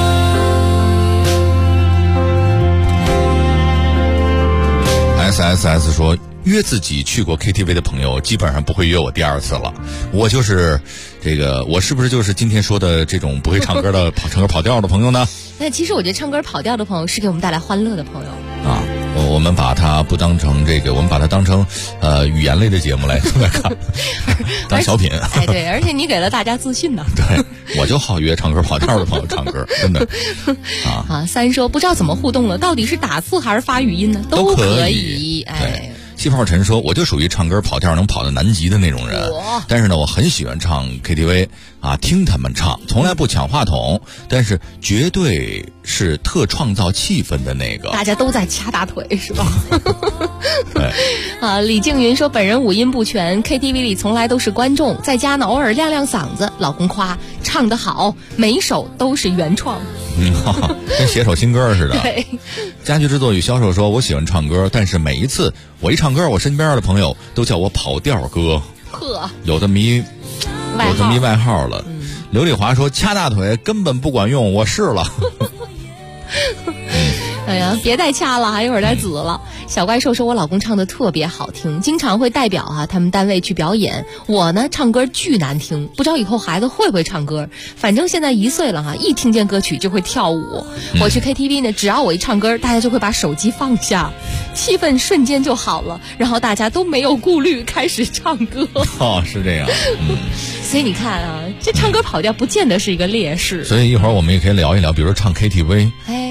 SSS 说，约自己去过 KTV 的朋友基本上不会约我第二次了。我就是这个，我是不是就是今天说的这种不会唱歌的唱歌跑调的朋友呢？ 那其实我觉得唱歌跑调的朋友是给我们带来欢乐的朋友啊。我们把它不当成这个，我们把它当成语言类的节目来看，当小品。 哎，对，而且你给了大家自信呢。 对，我就好约唱歌跑调的朋友唱歌，真的。 啊，三说不知道怎么互动了，到底是打字还是发语音呢？ 都可以。哎。 气泡陈说，我就属于唱歌跑调能跑到南极的那种人，但是呢，我很喜欢唱 KTV 啊，听他们唱，从来不抢话筒，但是绝对是特创造气氛的那个。 大家都在掐大腿是吧？ 对。 啊，李静云说，本人五音不全 ，KTV 里从来都是观众，在家呢偶尔亮亮嗓子，老公夸唱得好，每一首都是原创。 跟写首新歌似的。 对。 家居制作与销售说，我喜欢唱歌，但是每一次我一唱歌，我身边的朋友都叫我跑调哥。 呵， 有这么一外号了。刘丽华说，掐大腿根本不管用，我试了。 哎呀，别再掐了，一会儿再紫了。 小怪兽说我老公唱的特别好听，经常会代表他们单位去表演。我呢唱歌巨难听，不知道以后孩子会不会唱歌，反正现在1岁了一听见歌曲就会跳舞。我去 KTV 呢，只要我一唱歌，大家就会把手机放下，气氛瞬间就好了，然后大家都没有顾虑开始唱歌。 是这样。 所以你看这唱歌跑调不见得是一个劣势。 所以一会儿我们也可以聊一聊，比如说唱 KTV，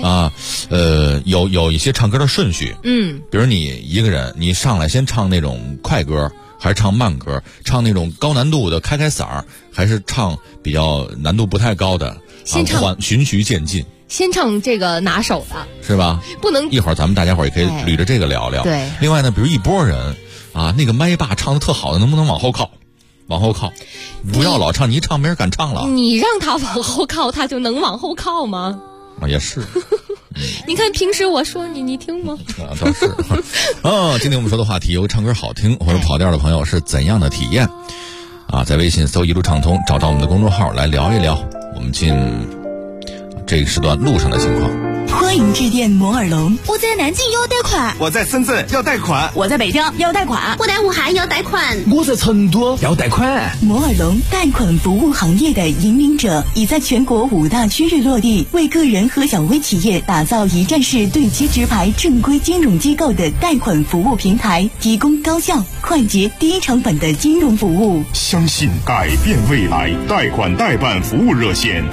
有一些唱歌的顺序，比如你一个人，你上来先唱那种快歌，还是唱慢歌，唱那种高难度的开嗓，还是唱比较难度不太高的， 先唱循序渐进。 先唱这个拿手的， 是吧？ 不能一会儿咱们大家伙也可以捋着这个聊聊。 对。 另外呢，比如一拨人那个麦霸唱的特好的，能不能往后靠？往后靠，不要老唱，你一唱没人敢唱了。 你让他往后靠，他就能往后靠吗？ 也是。 你看平时我说你听吗？ 倒是。今天我们说的话题，由唱歌好听或者跑调的朋友是怎样的体验？在微信搜一路畅通，找到我们的公众号来聊一聊。我们进这个时段路上的情况。 欢迎致电摩尔龙。 我在南京要贷款， 我在深圳要贷款， 我在北京要贷款， 我在武汉要贷款， 我在成都要贷款。 摩尔龙贷款服务行业的引领者，已在全国5大区域落地，为个人和小微企业打造一站式对接直排正规金融机构的贷款服务平台，提供高效、快捷、低成本的金融服务。 相信改变未来，贷款代办服务热线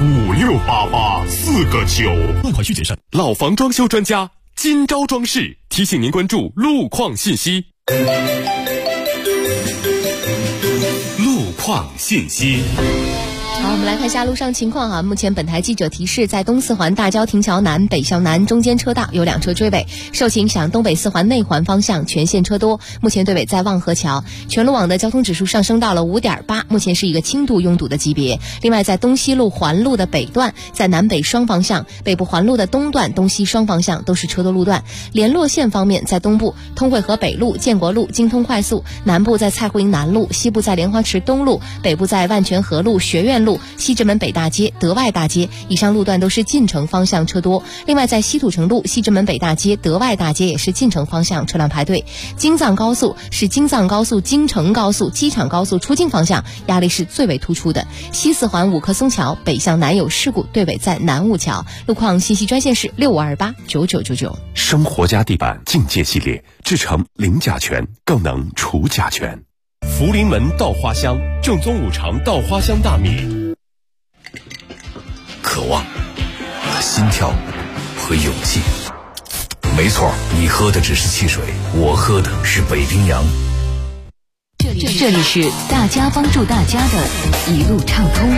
568849， 贷款需谨慎。老房装修专家金招装饰提醒您关注路况信息。路况信息。 好，我们来看一下路上情况目前本台记者提示，在东四环大郊亭桥南北向南中间车道有2车追尾，受其影响东北四环内环方向全线车多，目前队尾在望河桥。全路网的交通指数上升到了 5.8， 目前是一个轻度拥堵的级别。另外在东西路环路的北段，在南北双方向，北部环路的东段东西双方向都是车多路段。联络线方面，在东部通惠河北路、建国路、京通快速，南部在蔡湖营南路，西部在莲花池东路，北部在万泉河路、学院路、西直门北大街、德外大街，以上路段都是进城方向车多。另外在西土城路、西直门北大街、德外大街也是进城方向车辆排队。京藏高速是京藏高速、京承高速、机场高速出境方向压力是最为突出的。西四环五棵松桥北向南有事故，队尾在南五桥。路况信息专线是65289999。 生活家地板境界系列，制成零甲醛，更能除甲醛。福临门稻花香，正宗五常稻花香大米。 渴望、心跳和勇气。没错，你喝的只是汽水，我喝的是北冰洋。 这里是大家帮助大家的一路畅通。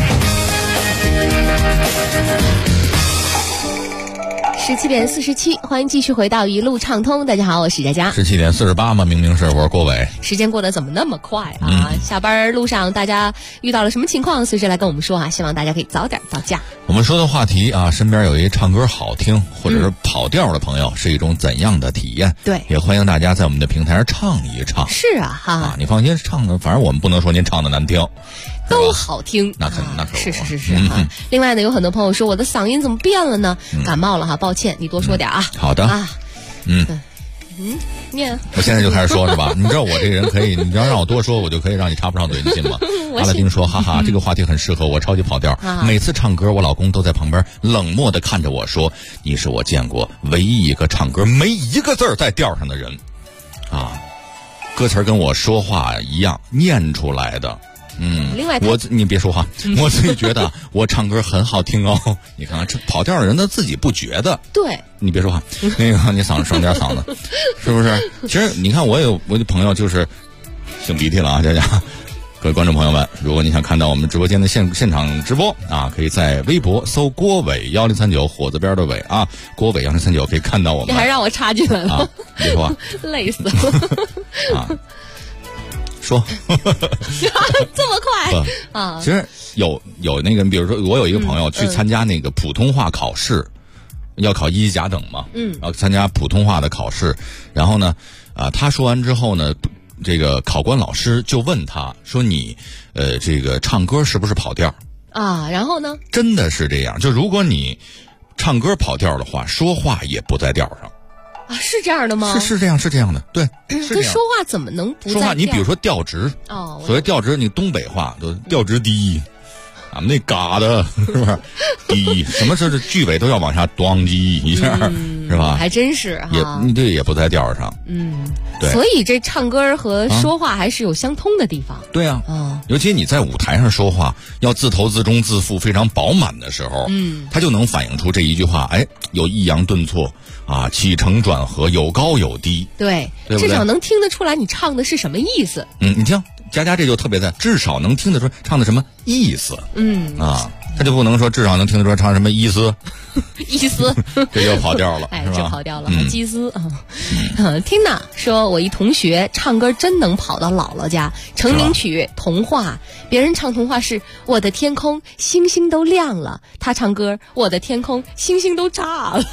17点47，欢迎继续回到一路畅通。大家好，我是佳佳。 17点48嘛，明明是我是郭伟。 时间过得怎么那么快下班路上大家遇到了什么情况？随时来跟我们说希望大家可以早点到家。 我们说的话题身边有一唱歌好听或者是跑调的朋友，是一种怎样的体验？ 对， 也欢迎大家在我们的平台上唱一唱。 是你放心，唱的反正我们不能说您唱的难听。 都好听， 那可是另外呢，有很多朋友说我的嗓音怎么变了呢？感冒了抱歉，你多说点好的念。 我现在就开始说是吧？你知道我这个人可以，你要让我多说，我就可以让你插不上嘴，你信吗？阿拉丁说哈哈，这个话题很适合我，超级跑调。每次唱歌，我老公都在旁边冷漠地看着我说：“你是我见过唯一一个唱歌没一个字在调上的人。”歌词跟我说话一样念出来的。 另外你别说话，我自己觉得我唱歌很好听哦。你看看这跑调的人他自己不觉得。 对， 你别说话，那个你嗓子省点嗓子，是不是？其实你看我的朋友就是擤鼻涕了佳佳。各位观众朋友们，如果你想看到我们直播间的现场直播可以在微博搜郭伟1039火字边的伟郭伟1039可以看到我们。 你还让我插进来了别说话， 累死了说这么快其实有那个，比如说我有一个朋友去参加那个普通话考试，要考1级甲等嘛，要参加普通话的考试，然后呢他说完之后呢，这个考官老师就问他说你这个唱歌是不是跑调然后呢真的是这样，就如果你唱歌跑调的话，说话也不在调上啊，是这样的吗？ 是这样的，对。 跟说话怎么能不说话？你比如说调值哦， 所谓调值，你东北话都调值低，俺们那嘎的是不是低？什么是句尾都要往下咣叽一下，是吧？ 还真是哈， 也不在调上。对。 所以这唱歌和说话还是有相通的地方。 对啊，尤其你在舞台上说话，要自头自中自负非常饱满的时候，它就能反映出这一句话，哎，有抑扬顿挫啊，起承转合，有高有低。 对， 对不对？ 至少能听得出来你唱的是什么意思。 你听佳佳这就特别在，至少能听得出唱的什么意思。他就不能说至少能听得出唱什么意思。 意思这就跑调了。 哎，这跑调了。基斯听娜说，我一同学唱歌真能跑到姥姥家，成名曲童话，别人唱童话是我的天空星星都亮了，他唱歌我的天空星星都炸了。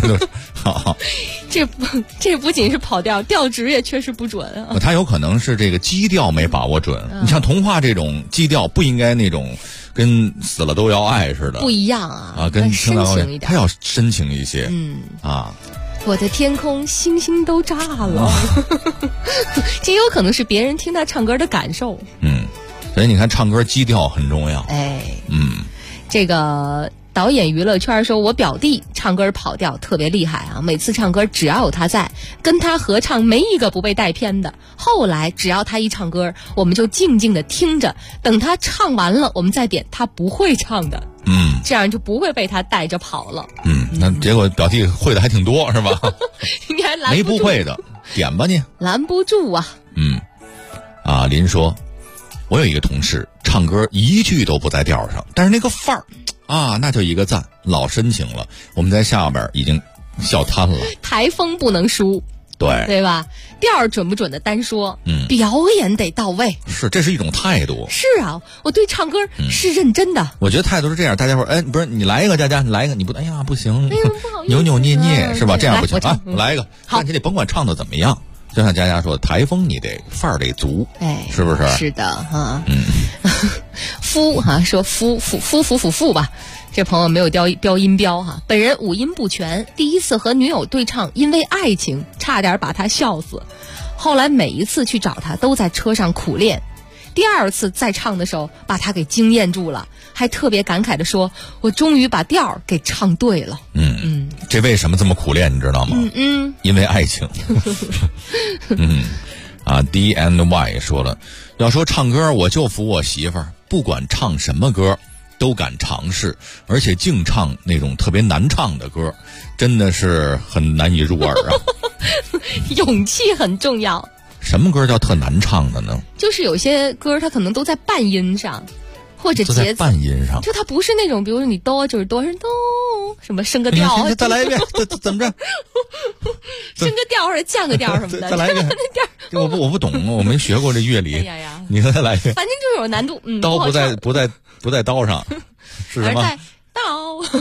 这不仅是跑调，调值也确实不准啊。 他有可能是这个基调没把握准。你像童话这种基调不应该那种跟死了都要爱似的， 不一样啊， 跟深情一点， 他要深情一些。 我的天空星星都炸了。这有可能是别人听他唱歌的感受。 所以你看唱歌基调很重要。 这个导演娱乐圈说，我表弟唱歌跑调特别厉害啊，每次唱歌只要有他在，跟他合唱没一个不被带偏的。后来只要他一唱歌，我们就静静的听着，等他唱完了我们再点他不会唱的，这样就不会被他带着跑了。 那结果表弟会的还挺多是吧？ 应该拦不住， 没不会的，点吧你。 拦不住啊。 林说，我有一个同事唱歌一句都不在调上，但是那个范儿啊，那就一个赞，老深情了。我们在下边已经笑瘫了。 台风不能输，对吧？调准不准的单说，表演得到位。 这是一种态度。 是啊，我对唱歌是认真的。 我觉得态度是这样，大家说，哎，不是你来一个，佳佳，你来一个，你不，哎呀，不行， 不好意思， 扭扭捏捏是吧？这样不行啊，我来一个。 好， 你得甭管唱的怎么样。就像佳佳说的，台风你得范儿得足，是不是？ 是的哈。夫哈说夫吧，这朋友没有标音标哈。本人五音不全，第一次和女友对唱，因为爱情差点把他笑死。后来每一次去找他，都在车上苦练。第二次再唱的时候，把他给惊艳住了，还特别感慨地说：“我终于把调给唱对了。” 这为什么这么苦练，你知道吗？因为爱情。D and Y 说了，要说唱歌，我就服我媳妇儿，不管唱什么歌都敢尝试，而且净唱那种特别难唱的歌，真的是很难以入耳啊。 勇气很重要。 什么歌叫特难唱的呢？ 就是有些歌它可能都在半音上，或者节奏半音上， 就它不是那种，比如说你哆就是哆，是哆，什么升个调， 再来一遍，怎么着？ 升个调或者降个调什么的， 再来一遍。我不懂，我没学过这乐理。 哎呀， 你再来一遍。 反正就是有难度。 刀不在刀上，是什么？ 而在刀。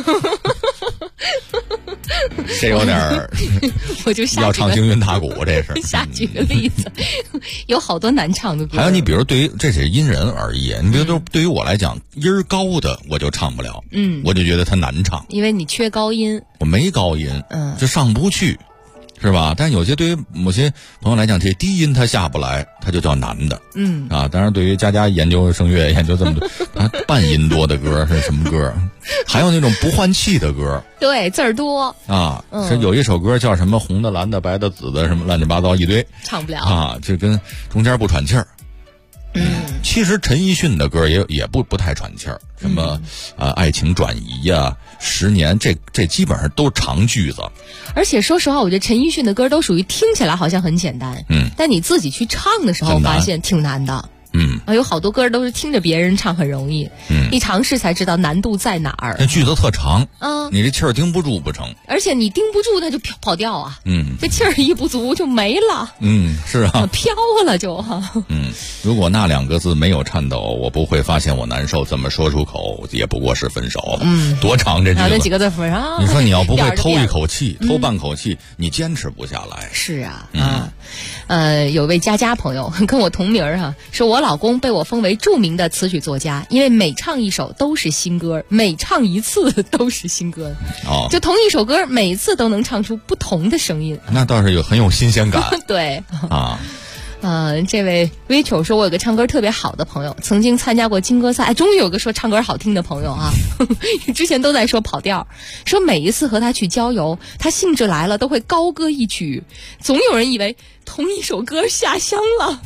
这有点我就要唱京韵大鼓，这是。 瞎举个例子，有好多难唱的歌。 还有你比如对于这是因人而异，你比如对于我来讲，音儿高的我就唱不了，我就觉得它难唱， 因为你缺高音。 我没高音，就上不去。是吧？但有些对于某些朋友来讲，这低音他下不来，他就叫难的。当然，对于佳佳研究声乐研究这么多，半音多的歌是什么歌？还有那种不换气的歌， 对，字儿多啊。是有一首歌叫什么红的、蓝的、白的、紫的，什么乱七八糟一堆， 唱不了啊，就跟中间不喘气儿。其实陈奕迅的歌也不太喘气儿，什么爱情转移呀、10年，这基本上都是长句子。 而且说实话，我觉得陈奕迅的歌都属于听起来好像很简单，但你自己去唱的时候发现挺难的。有好多歌都是听着别人唱很容易，一尝试才知道难度在哪儿。 那句子特长，你这气儿盯不住不成？ 而且你盯不住，它就跑调啊。这气儿一不足就没了。 是啊， 飘了就。 如果那2个字没有颤抖，我不会发现我难受。怎么说出口，也不过是分手。多长这句子？ 那几个字分啊？ 你说你要不会偷一口气，偷半口气，你坚持不下来。 是啊，有位佳佳朋友跟我同名说我老公被我封为著名的词曲作家，因为每唱一首都是新歌，每唱一次都是新歌。 哦， 就同一首歌，每次都能唱出不同的声音。 那倒是很有新鲜感。 对啊。 这位微球说，我有个唱歌特别好的朋友，曾经参加过金歌赛，终于有个说唱歌好听的朋友啊！之前都在说跑调，说每一次和他去郊游，他兴致来了都会高歌一曲，总有人以为同一首歌下乡了。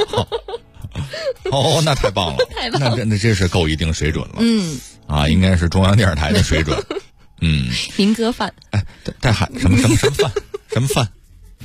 哦，那太棒了， 太棒了， 那真是够一定水准了。应该是中央电视台的水准。 民歌范。 哎，带喊什么饭？什么饭？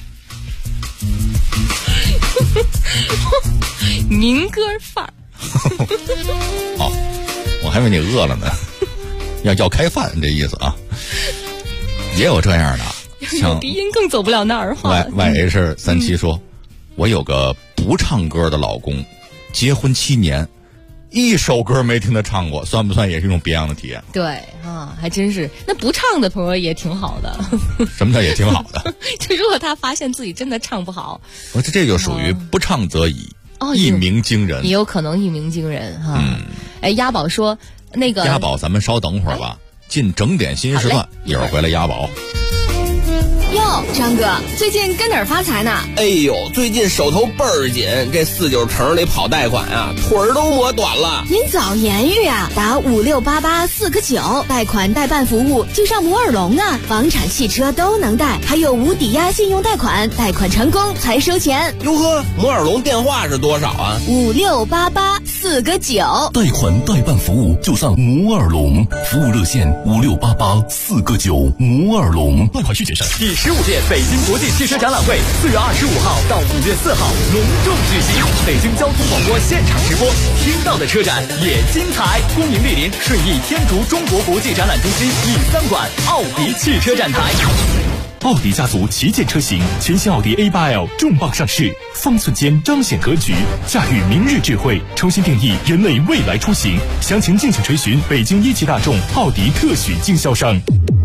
民歌范儿。 哦，我还以为你饿了呢，要开饭这意思啊。也有这样的， 有鼻音更走不了那儿。 YH37说，我有个不唱歌的老公，结婚7年，一首歌没听他唱过，算不算也是一种别样的体验？ 对啊，还真是。那不唱的朋友也挺好的。 什么叫也挺好的？ 就如果他发现自己真的唱不好， 这就属于不唱则已，一鸣惊人。 也有可能一鸣惊人哈。鸭宝说那个鸭宝，咱们稍等会儿吧，进整点新时段，一会儿回来鸭宝。 哟，张哥，最近跟哪儿发财呢？ 哎呦，最近手头倍儿紧，这49城里跑贷款啊，腿儿都磨短了。 您早言语啊，打5688-4个9，贷款代办服务就上摩尔龙啊，房产、汽车都能贷，还有无抵押信用贷款，贷款成功才收钱。 哟呵，摩尔龙电话是多少啊 ？5688-4个9， 贷款代办服务就上摩尔龙，服务热线5688-4个9，摩尔龙，贷款需谨慎。 第15届北京国际汽车展览会4月25号到5月4号隆重举行，北京交通广播现场直播，听到的车展也精彩。恭迎莅临顺义天竺中国国际展览中心E3馆奥迪汽车展台。奥迪家族旗舰车型，全新奥迪 A8L 重磅上市，方寸间彰显格局，驾驭明日智慧，重新定义人类未来出行。详情敬请垂询北京一汽大众奥迪特许经销商。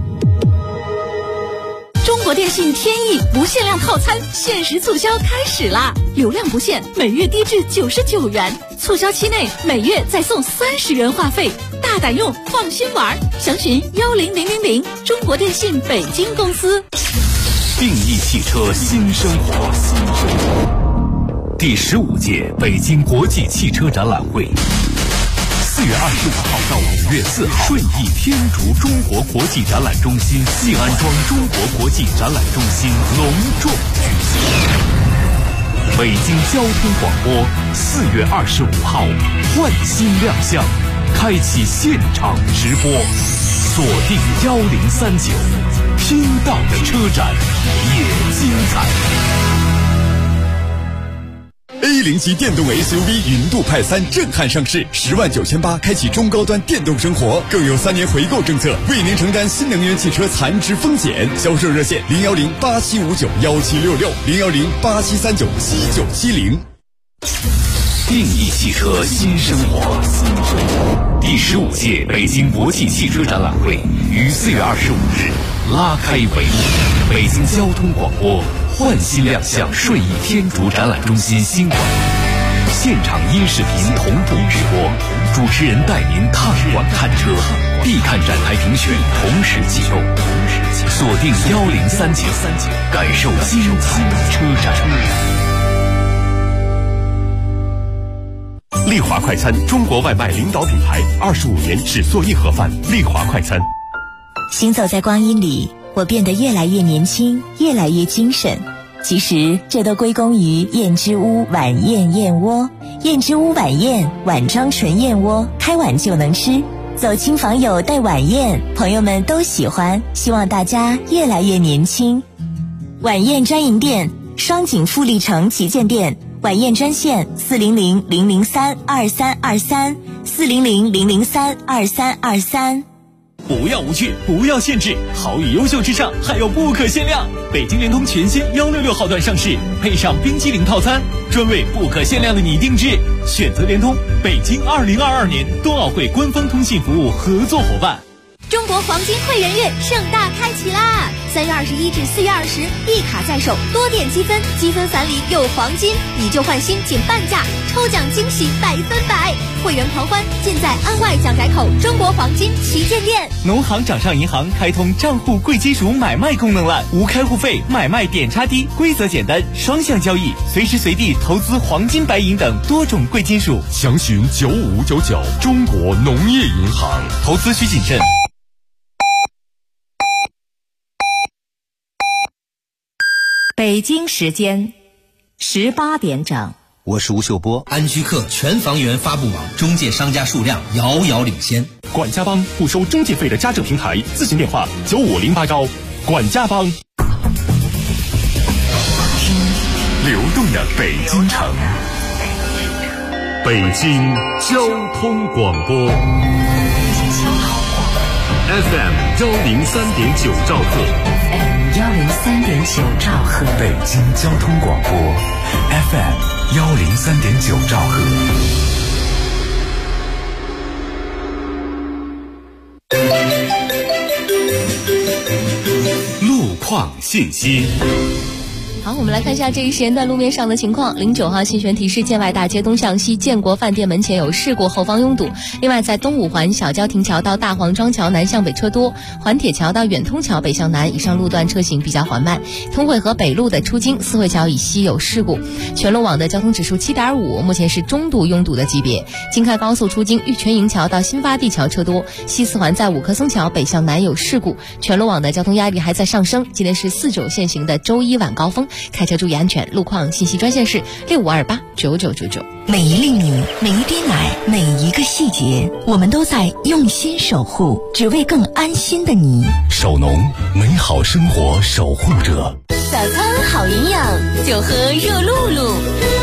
中国电信天翼不限量套餐限时促销开始啦！流量不限，每月低至99元，促销期内每月再送30元话费，大胆用，放心玩。详询10000，中国电信北京公司。 定义汽车新生活，第15届北京国际汽车展览会。4月25号到5月4号，顺义天竺中国国际展览中心西安庄中国国际展览中心隆重举行。北京交通广播4月25号焕新亮相，开启现场直播，锁定1039，听到的车展也精彩。 A0级电动 SUV 云度派3震撼上市，10.98万开启中高端电动生活，更有3年回购政策，为您承担新能源汽车残值风险。销售热线010-8759-1766，010-8739-7970。 定义汽车新生活，第15届北京国际汽车展览会于4月25日拉开帷幕。北京交通广播焕新亮相顺义天竺展览中心新馆，现场音视频同步直播，主持人带您探馆看车，必看展台评选同时启动，锁定1039，感受精彩的车展。 丽华快餐，中国外卖领导品牌，25年只做一盒饭。丽华快餐。 行走在光阴里，我变得越来越年轻，越来越精神。其实这都归功于燕之屋晚宴燕窝。燕之屋晚宴，碗装纯燕窝，开碗就能吃。走亲访友带晚宴，朋友们都喜欢，希望大家越来越年轻。晚宴专营店，双井富力城旗舰店。晚宴专线400-003-2323，400-003-2323。 不要无趣，不要限制，好与优秀之上还有不可限量。北京联通全新166号段上市，配上冰激凌套餐，专为不可限量的你定制。选择联通，北京2022年冬奥会官方通信服务合作伙伴。 中国黄金会员月盛大开启啦！3月21至4月20，一卡在手，多点积分，积分返礼有黄金，以旧换新仅半价，抽奖惊喜100%，会员狂欢尽在安外蒋宅口中国黄金旗舰店。 农行掌上银行开通账户贵金属买卖功能了，无开户费，买卖点差低，规则简单，双向交易，随时随地投资黄金、白银等多种贵金属。 详询9599中国农业银行。 投资需谨慎。 北京时间18点整， 我是吴秀波。安居客全房源发布网中介商家数量遥遥领先。 管家帮不收中介费的家政平台，咨询电话9508高。管家帮。 流动的北京城，北京交通广播 FM 103.9兆赫 103.9兆赫， 北京交通广播 FM 103.9兆赫。路况信息。 好，我们来看一下这一时间段路面上的情况。09号信玄提示，建外大街东向西建国饭店门前有事故，后方拥堵。另外，在东五环小郊亭桥到大黄庄桥南向北车多，环铁桥到远通桥北向南以上路段车行比较缓慢。通惠河北路的出京四惠桥以西有事故，全路网的交通指数7.5，目前是中度拥堵的级别。京开高速出京玉泉营桥到新发地桥车多，西四环在五棵松桥北向南有事故，全路网的交通压力还在上升。今天是49限行的周一晚高峰。开车注意安全。路况信息专线是65289999。 每一粒米，每一滴奶，每一个细节，我们都在用心守护，只为更安心的你。 首农，美好生活守护者。 早餐好营养，就喝热露露。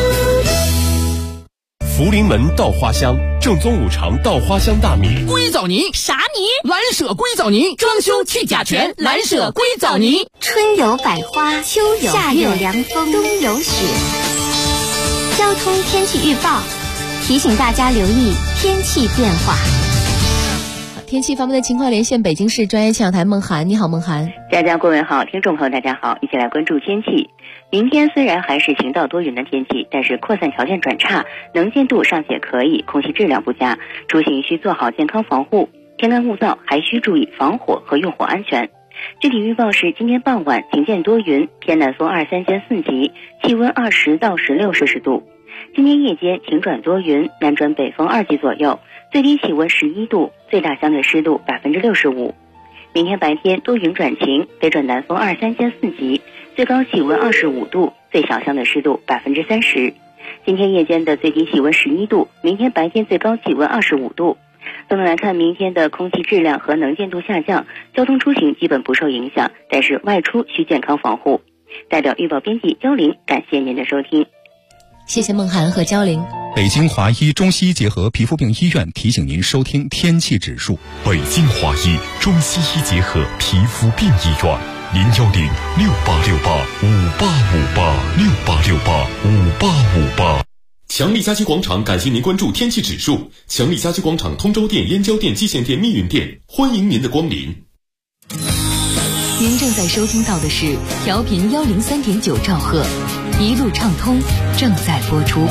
福临门稻花香，正宗五常稻花香大米。 硅藻泥啥泥？ 蓝舍硅藻泥，装修去甲醛，蓝舍硅藻泥。 春有百花，秋有夏有凉风，冬有雪。交通天气预报提醒大家留意天气变化。 天气方面的情况，连线北京市专业气象台孟涵。你好，孟涵。 大家各位好，听众朋友大家好，一起来关注天气。明天虽然还是晴到多云的天气，但是扩散条件转差，能见度尚且可以，空气质量不佳，出行需做好健康防护。天干物燥，还需注意防火和用火安全。具体预报是：今天傍晚晴见多云，偏南风2、3间4级，气温20到16摄氏度。今天夜间晴转多云，南转北风2级左右，最低气温11度，最大相对湿度65%。明天白天多云转晴，北转南风2、3间4级，最高气温25度，最小相对湿度30%。今天夜间的最低气温11度，明天白天最高气温25度。总的来看，明天的空气质量和能见度下降，交通出行基本不受影响，但是外出需健康防护。代表预报编辑焦玲，感谢您的收听。 谢谢孟涵和焦玲。 北京华医中西医结合皮肤病医院提醒您收听天气指数。 北京华医中西医结合皮肤病医院，0106868585858，68685858。 强力家居广场感谢您关注天气指数。强力家居广场通州店、燕郊店、蓟县店、密云店，欢迎您的光临。 您正在收听到的是调频103.9兆赫，一路畅通正在播出。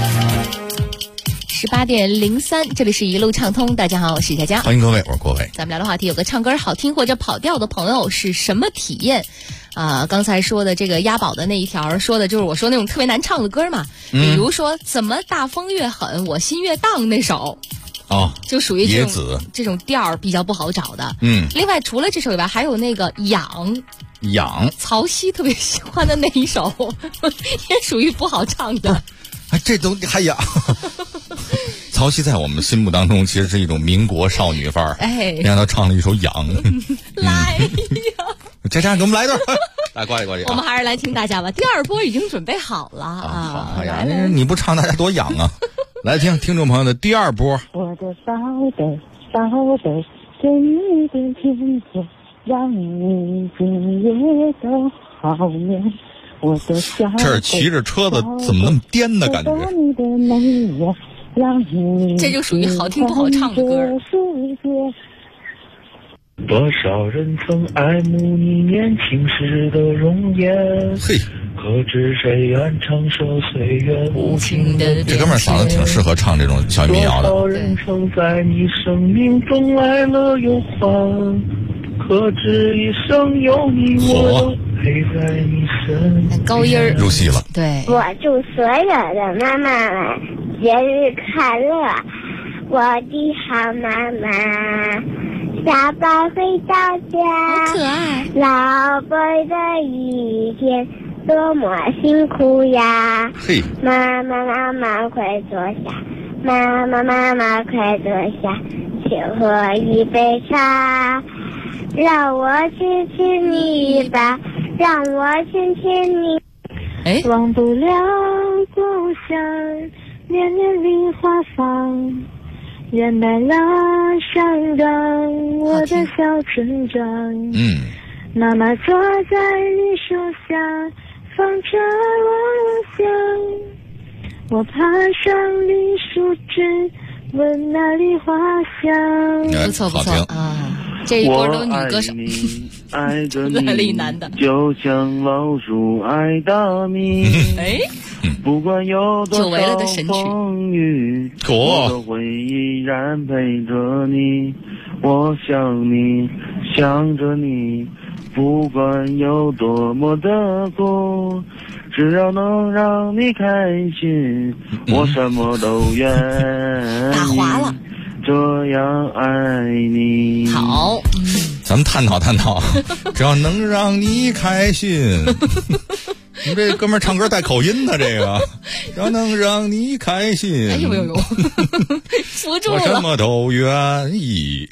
18点03，这里是一路畅通。大家好，我是佳佳， 欢迎各位，我是郭伟。 咱们聊的话题有个唱歌好听或者跑调的朋友是什么体验？刚才说的这个押宝的那一条说的就是我说那种特别难唱的歌嘛，比如说怎么大风越狠我心越荡那首。就属于这种调儿比较不好找的。另外除了这首以外，还有那个痒，曹曦特别喜欢的那一首，也属于不好唱的。 这都还痒。曹曦在我们心目当中其实是一种民国少女范儿。让他唱了一首痒。 来呀！ 佳佳给我们来一段。来，过来。 我们还是来听大家吧。第二波已经准备好了啊！ 哎呀，你不唱大家多痒啊！来听众朋友的第二波。 我的宝贝，给你点甜甜，让你今夜都好眠。我的小贝， 这是骑着车子怎么那么颠的感觉？ 这就属于好听不好唱的歌。 多少人曾爱慕你年轻时的容颜，可知谁暗长寿岁月无情的。 这哥们儿嗓子挺适合唱这种小民谣的。 多少人曾在你生命中来了又还，可知一生有你我陪在你身。 高音儿入戏了。 对， 我祝所有的妈妈们节日快乐。我的好妈妈，小宝回到家， 好可爱。 老宝的一天多么辛苦呀！妈妈快坐下，妈妈快坐下，请喝一杯茶，让我亲亲你吧，让我亲亲你。 忘不了故乡，年年梨花放，圆满了上岗，我的小村庄。妈妈坐在梨树下，放着我想，我爬上梨树枝，闻那梨花香。 不错不错啊，这一波都女歌手。 爱着你， 来了一男的， 就像老鼠爱大米。不管有多少风雨，我都会依然陪着你。我想你，想着你，不管有多么的苦，只要能让你开心，我什么都愿意。 打滑了， 这样爱你。 好， 咱们探讨探讨，只要能让你开心。你这哥们儿唱歌带口音的，这个只要能让你开心。 哎呦，扶住了， 我什么都愿意。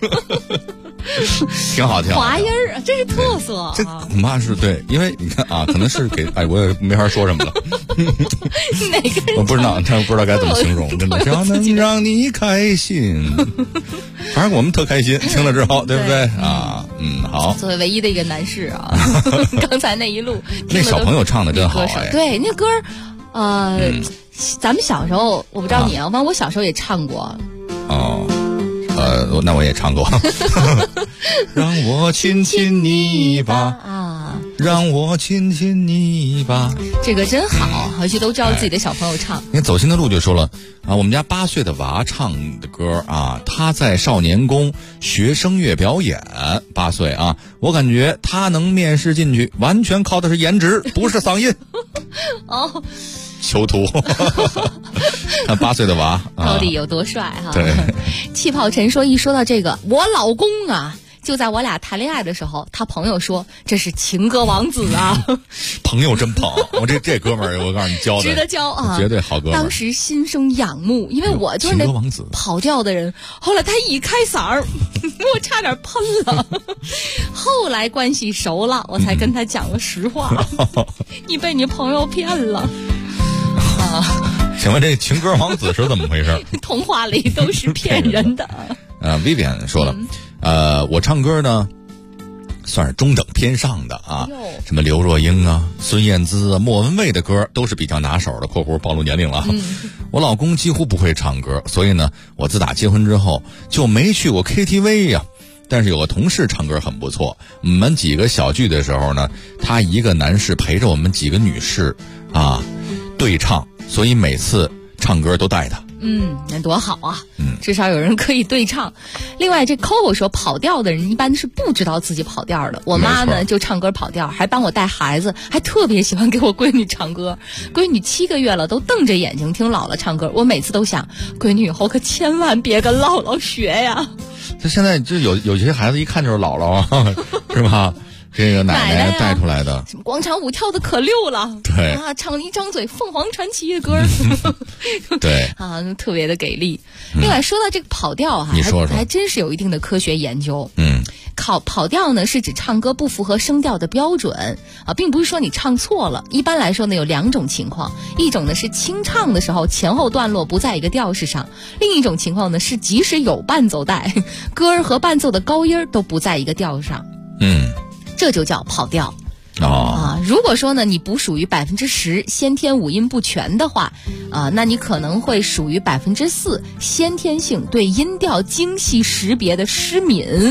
挺好听， 滑音儿，这是特色。 这恐怕是对，因为你看啊，可能是给我也没法说什么了。 哪个人？ 我不知道，他不知道该怎么形容，真的。只要能让你开心，反正我们特开心，听了之后，对不对啊？好。 作为唯一的一个男士啊，刚才那一路那小朋友唱的真好哎。 对，那歌咱们小时候，我不知道你啊，反正我小时候也唱过。 哦。那我也唱过。让我亲亲你吧啊，让我亲亲你吧。 这个真好，回去都教自己的小朋友唱。 你看走心的路就说了啊，我们家8岁的娃唱的歌啊，他在少年宫学声乐表演，8岁啊，我感觉他能面试进去，完全靠的是颜值，不是嗓音。 哦。 囚徒，看8岁的娃到底有多帅哈？ 对， 气泡尘说，一说到这个，我老公啊，就在我俩谈恋爱的时候，他朋友说这是情歌王子啊。 朋友真捧，我这哥们儿，我告诉你教的， 值得教啊， 绝对好哥们儿。 当时心生仰慕，因为我就是那跑调的人。后来他一开嗓儿，我差点喷了。后来关系熟了，我才跟他讲了实话。你被你朋友骗了。 请问这情歌王子是怎么回事？ 童话里都是骗人的。 Vivian 说了，我唱歌呢，算是中等偏上的啊，什么刘若英啊、孙燕姿啊、莫文蔚的歌都是比较拿手的。（括弧暴露年龄了。我老公几乎不会唱歌，所以呢，我自打结婚之后就没去过 KTV 呀。但是有个同事唱歌很不错，我们几个小聚的时候呢，他一个男士陪着我们几个女士啊对唱。所以每次唱歌都带他。 那多好啊！至少有人可以对唱。另外，这 Coco 说，跑调的人一般是不知道自己跑调的。我妈呢就唱歌跑调，还帮我带孩子，还特别喜欢给我闺女唱歌。闺女7个月了，都瞪着眼睛听姥姥唱歌。我每次都想，闺女以后可千万别跟姥姥学呀。 这现在就有些孩子一看就是姥姥啊，是吧？这个奶奶带出来的， 什么广场舞跳的可溜了， 对啊，唱一张嘴凤凰传奇的歌， 对啊，特别的给力。另外说到这个跑调啊， 你说还真是有一定的科学研究。跑调呢是指唱歌不符合声调的标准啊，并不是说你唱错了。一般来说呢有2种情况，一种呢是清唱的时候前后段落不在一个调式上，另一种情况呢是即使有伴奏带，歌儿和伴奏的高音都不在一个调上。这就叫跑调。如果说呢你不属于10%先天五音不全的话那你可能会属于4%先天性对音调精细识别的失敏。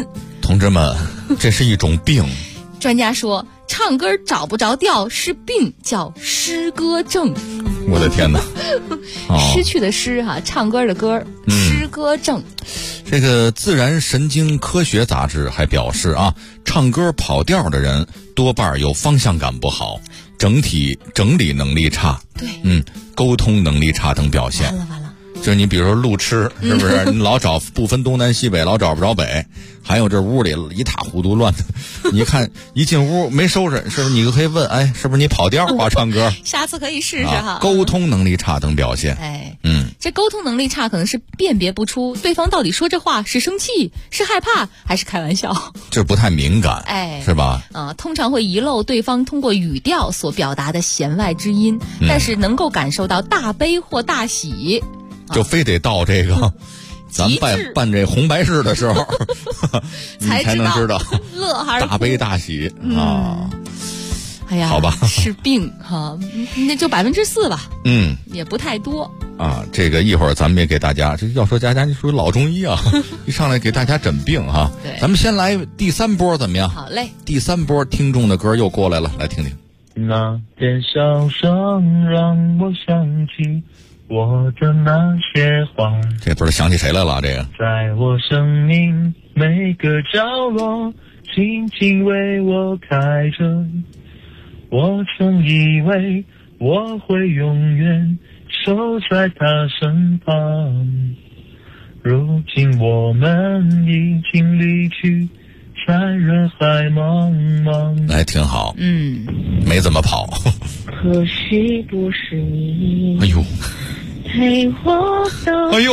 同志们，这是一种病。 专家说，唱歌找不着调是病，叫失歌症。 我的天哪！ 失去的失哈，唱歌的歌，失歌症。 这个《自然神经科学》杂志还表示啊，唱歌跑调的人多半有方向感不好，整理能力差， 对， 沟通能力差等表现。 完了。 就是你比如说路痴，是不是？你老找不分东南西北，老找不着北。还有这屋里一塌糊涂乱的，你看一进屋没收拾，是不是？你就可以问，哎，是不是你跑调啊？唱歌， 下次可以试试哈。 沟通能力差等表现， 这沟通能力差可能是辨别不出对方到底说这话是生气、是害怕还是开玩笑， 就是不太敏感，是吧？ 通常会遗漏对方通过语调所表达的弦外之音，但是能够感受到大悲或大喜。 就非得到这个，咱办这红白事的时候，你才能知道乐还是大悲大喜啊！ 哎呀， 好吧， 是病哈，那就4%吧，也不太多啊。这个一会儿咱们也给大家，这要说佳佳，你属于老中医啊，一上来给大家诊病哈。 对， 咱们先来第3波怎么样？ 好嘞， 第3波听众的歌又过来了，来听听。 那点笑声让我想起我的那些话， 这不是想起谁来了？这个在我生命每个角落轻轻为我开着，我曾以为我会永远守在他身旁，如今我们已经离去，在人海茫茫。 哎，挺好，没怎么跑。 可惜不是你， 哎呦， 陪我到哎呦，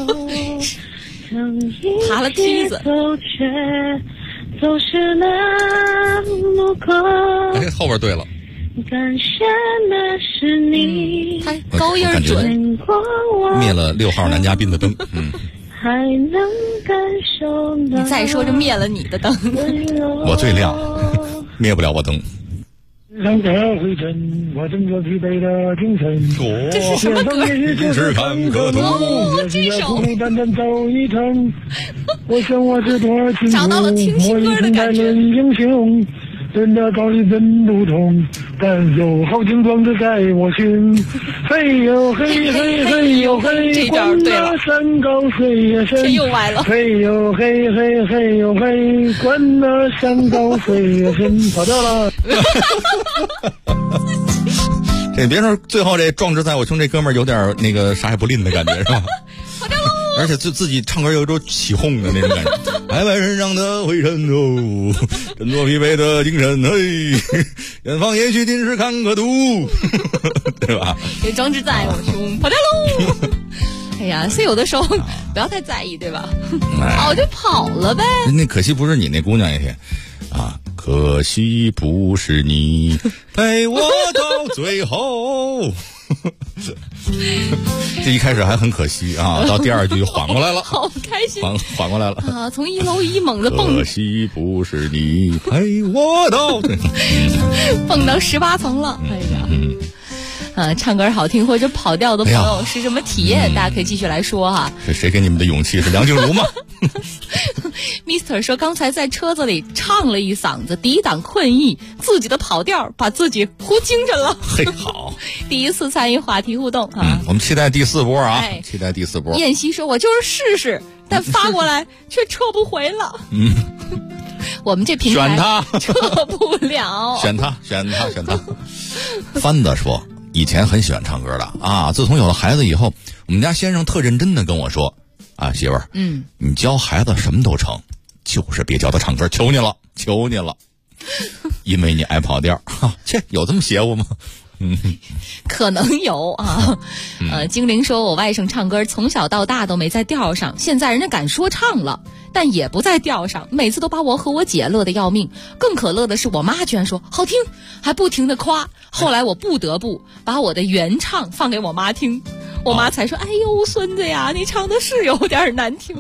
爬了梯子， 总是那么快。 哎，后边对了。 感谢那是你， 高音准， 灭了6号男嘉宾的灯， 还能感受。 你再说这灭了你的灯， 我最亮，灭不了我灯。 让这回程，我整个疲惫的精神。 这是什么歌？ 是看个图， 这首。单单走一程，我想我是多情。 找到了听新歌的感觉。 英雄，真的道理真不同，但有好景装着在我心。嘿呦嘿嘿嘿呦嘿，关那山高水也深。 这又歪了。 嘿呦嘿嘿嘿呦嘿，关那山高水也深。跑掉了。 这别说最后这壮志在我胸这哥们儿有点那个啥也不吝的感觉是吧？ 跑掉喽！ 而且自己唱歌有一种起哄的那种感觉。海外身上的灰尘哦，振作疲惫的精神嘿，远方也许尽是看个图，对吧？ 这壮志在我胸，跑掉喽！哎呀，所以有的时候不要太在意，对吧？跑就跑了呗。 那可惜不是你那姑娘一天啊。可惜不是你陪我到最后。这一开始还很可惜啊，到第2句缓过来了， 好开心， 缓过来了啊！从1楼1猛的蹦， 可惜不是你陪我到， 蹦到18层了，哎呀！唱歌好听或者跑调的朋友是什么体验？大家可以继续来说哈。 是谁给你们的勇气？是梁静茹吗 ？Mr. 说刚才在车子里唱了一嗓子，抵挡困意，自己的跑调把自己呼精神了。 嘿，好， 第一次参与话题互动啊！ 我们期待第4波啊！期待第4波。 燕西说：“我就是试试，但发过来却撤不回了。”我们这平台选他撤不了， 选他。帆子说。以前很喜欢唱歌的啊，自从有了孩子以后，我们家先生特认真的跟我说啊，媳妇儿，你教孩子什么都成，就是别教他唱歌，求你了，因为你爱跑调。切，有这么邪乎吗？ 可能有啊。精灵说，我外甥唱歌从小到大都没在调上，现在人家敢说唱了，但也不在调上，每次都把我和我姐乐得要命。更可乐的是我妈居然说好听，还不停地夸。后来我不得不把我的原唱放给我妈听，我妈才说：“哎呦，孙子呀，你唱的是有点难听。”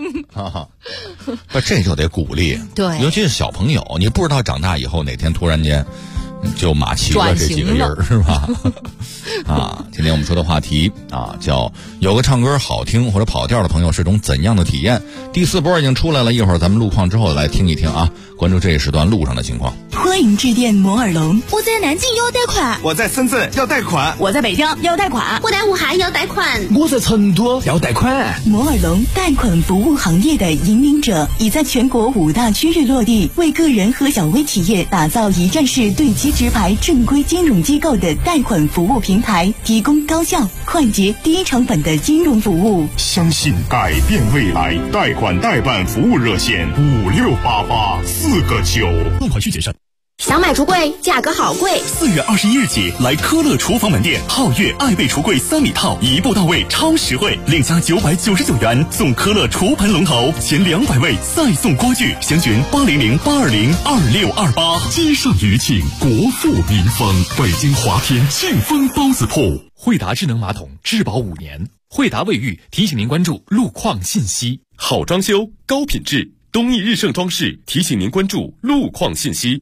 这就得鼓励， 对， 尤其是小朋友，你不知道长大以后哪天突然间， 就马齐了这几个人是吧？啊，今天我们说的话题啊，叫有个唱歌好听或者跑调的朋友是种怎样的体验？第4波已经出来了，一会儿咱们路况之后来听一听啊，关注这一时段路上的情况。 欢迎致电摩尔龙， 我在南京要贷款， 我在深圳要贷款， 我在北京要贷款， 我在武汉要贷款， 我在成都要贷款。 摩尔龙贷款服务行业的引领者，已在全国5大区域落地，为个人和小微企业打造一站式对接直排正规金融机构的贷款服务平台，提供高效、快捷、低成本的金融服务。 相信改变未来，贷款代办服务热线5688-4个9。 付款需谨慎。 想买橱柜，价格好贵。 4月21日起，来科乐厨房门店，皓月爱贝橱柜3米套，一步到位，超实惠，另加999元送科乐厨盆龙头，前200位再送锅具。详询800-820-2628。机上余庆，国富民丰，北京华天庆丰包子铺。 惠达智能马桶质保5年，惠达卫浴提醒您关注路况信息。 好装修，高品质。东义日盛装饰提醒您关注路况信息。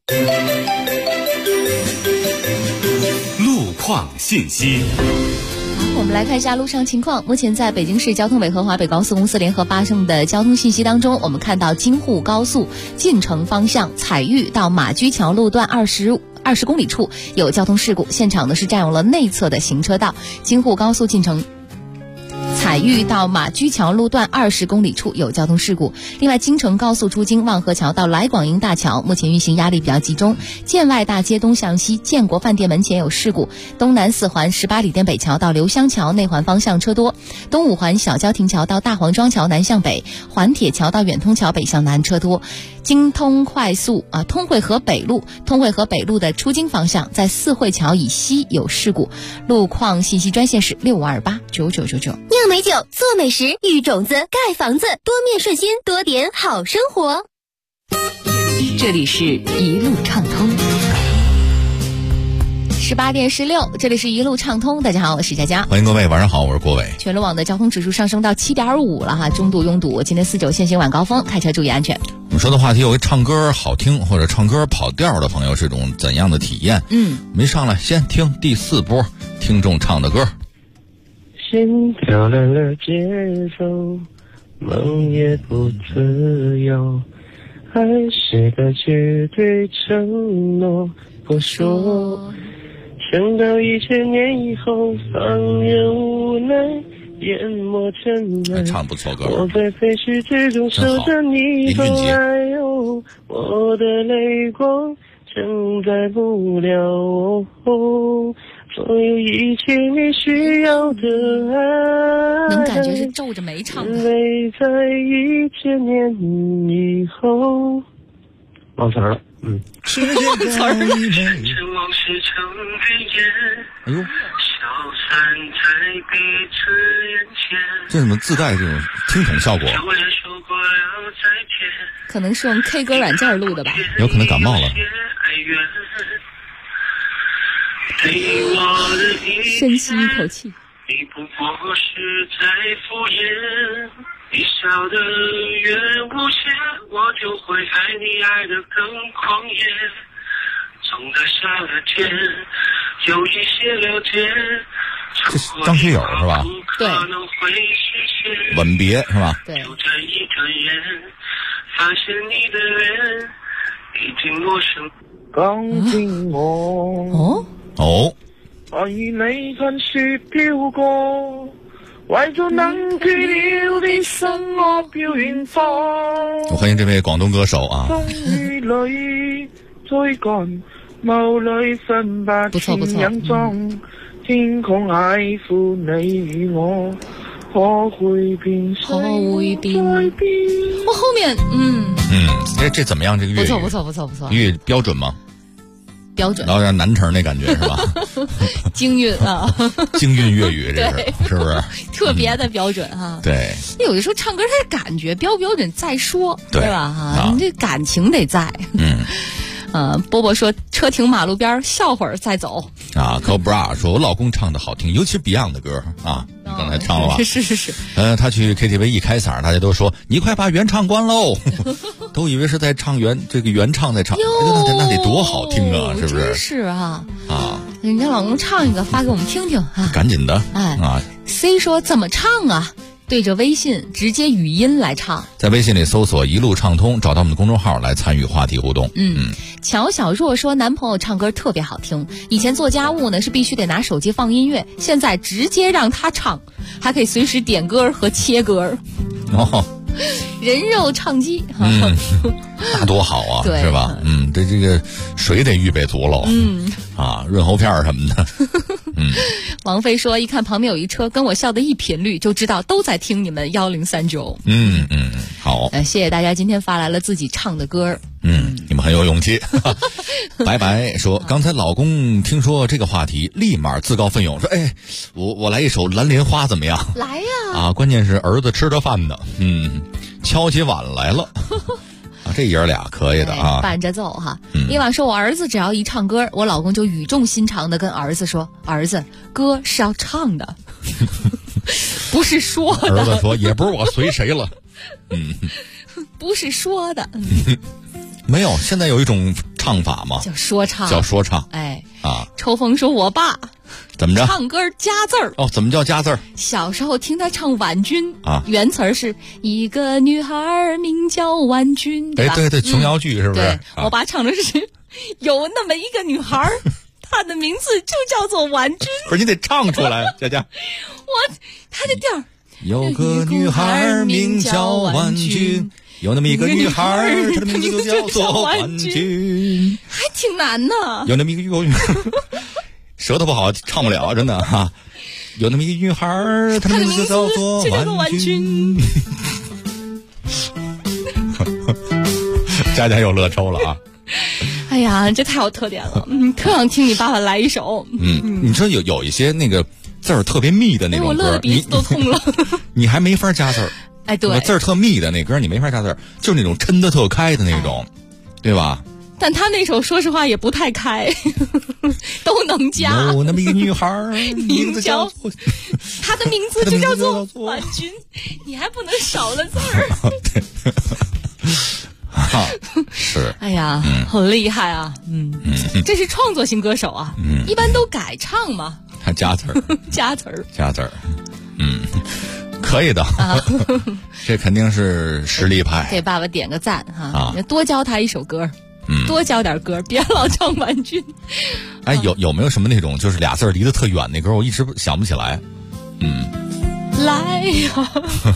路况信息。 我们来看一下路上情况。目前在北京市交通委和华北高速公司联合发送的交通信息当中，我们看到京沪高速进城方向彩玉到马驹桥路段20公里处有交通事故，现场呢是占用了内侧的行车道。京沪高速进城彩玉到马驹桥路段20公里处有交通事故。另外，京承高速出京望河桥到来广营大桥目前运行压力比较集中。建外大街东向西建国饭店门前有事故。东南4环18里店北桥到刘香桥内环方向车多。东5环小交亭桥到大黄庄桥南向北，环铁桥到远通桥北向南车多。京通快速通惠河北路的出京方向在四惠桥以西有事故。路况信息专线是65289999。 酿美酒，做美食，育种子，盖房子，多面顺心，多点好生活。 这里是一路畅通。 18点16，这里是一路畅通。大家好，我是佳佳。 欢迎各位，晚上好，我是郭伟。 全路网的交通指数上升到7.5了哈，中度拥堵。今天4、9限行晚高峰，开车注意安全。 我们说的话题有个唱歌好听或者唱歌跑调的朋友是种怎样的体验？没上来，先听第4波听众唱的歌。 心跳乱了节奏，梦也不自由，爱是个绝对承诺，不说。等到1000年以后，放任无奈淹没尘埃。 唱不错歌， 我在废墟之中守着你的爱哦，我的泪光承载不了哦。所有一切你需要的爱， 能感觉是皱着眉唱的。 没在1000年以后，忘词了。 是忘词儿了。 哎呦，这怎么自带这种听筒效果？ 可能是用 K 歌软件录的吧。 有可能感冒了。 深吸一口气。 你不过是在敷衍，你笑得越无邪，我就会爱你爱得更狂野。总在下了天，有一些了解。 这是张学友是吧？ 对。 吻别是吧？ 对。 就这一转眼，发现你的脸已经陌生。剛見我愛你近雪飄過，為咗能記了啲心惡飄遠方。 我歡迎這位廣東歌手啊。 風雨裏追趕，霧裏分不清影蹤，天空矮負你與我，可會變？ 可會變？我後面這怎麼樣？這個粵語不錯。 粵語標準嗎？ 標準， 然後讓南城那感覺是吧？ 京韻啊， 京韻粵語這是不是？ 特別的標準哈。 對， 有的時候唱歌它是感覺標不標準再說，對吧？哈，你這感情得在。波波說車停馬路邊笑會兒再走。 Cobra 說我老公唱的好聽，尤其是 Beyond 的歌啊，你剛才唱了吧？ 是。 他去 KTV 一開嗓，大家都說你快把原唱關嘍。 都以为是在唱原唱在唱，那得多好听啊，是不是？ 真是啊！人家老公唱一个发给我们听听啊！ 赶紧的 ！C 说怎么唱啊？对着微信直接语音来唱， 在微信里搜索一路畅通，找到我们的公众号来参与话题互动。 乔小若说男朋友唱歌特别好听，以前做家务呢是必须得拿手机放音乐，现在直接让他唱，还可以随时点歌和切歌。人肉唱机， 那多好啊， 对， 是吧？这个水得预备足喽，润喉片什么的。 王菲说一看旁边有一车跟我笑的一频率，就知道都在听你们1039。 好， 谢谢大家今天发来了自己唱的歌。 你们很有勇气。白白说刚才老公听说这个话题立马自告奋勇说我来一首蓝莲花怎么样？ 来呀！ 关键是儿子吃着饭呢，敲起碗来了。这爷儿俩可以的啊， 伴着奏哈。伊娃说我儿子只要一唱歌，我老公就语重心长的跟儿子说，儿子歌是要唱的。不是说的。 儿子说也不是我随谁了。 不是说的。 没有，现在有一种唱法嘛， 叫说唱。 抽风说我爸怎么着唱歌加字儿。 怎么叫加字儿？ 小时候听他唱婉君原词儿是一个女孩名叫婉君，对吧？ 对，琼瑶剧是不是？ 对，我爸唱的是有那么一个女孩，她的名字就叫做婉君。 不是你得唱出来，佳佳。 他的调儿。 有个女孩名叫婉君，有那么一个女孩，她的名字就叫做婉君， 还挺难呢。 有那么一个舌头不好唱不了，真的哈。有那么一个女孩，她的名字就叫做婉君。佳佳又乐抽了啊！ 哎呀，这太有特点了，特想听你爸爸来一首。 你说有一些那个字儿特别密的那种歌， 我乐得鼻子都痛了。 你还没法加字儿。 对， 字儿特密的那歌你没法加字儿，就是那种抻得特开的那种，对吧？ 但他那首说实话也不太开，都能加。 有那么一个女孩，名字叫她的名字就叫做婉君，你还不能少了字儿。 是。 哎呀，很厉害啊！这是创作型歌手啊，一般都改唱嘛。 还加词儿， 加词儿， 可以的。这肯定是实力派。 给爸爸点个赞哈！多教他一首歌。多教点歌，别老唱婉君。 有没有什么那种就是俩字离得特远那歌？我一直想不起来。 来呀！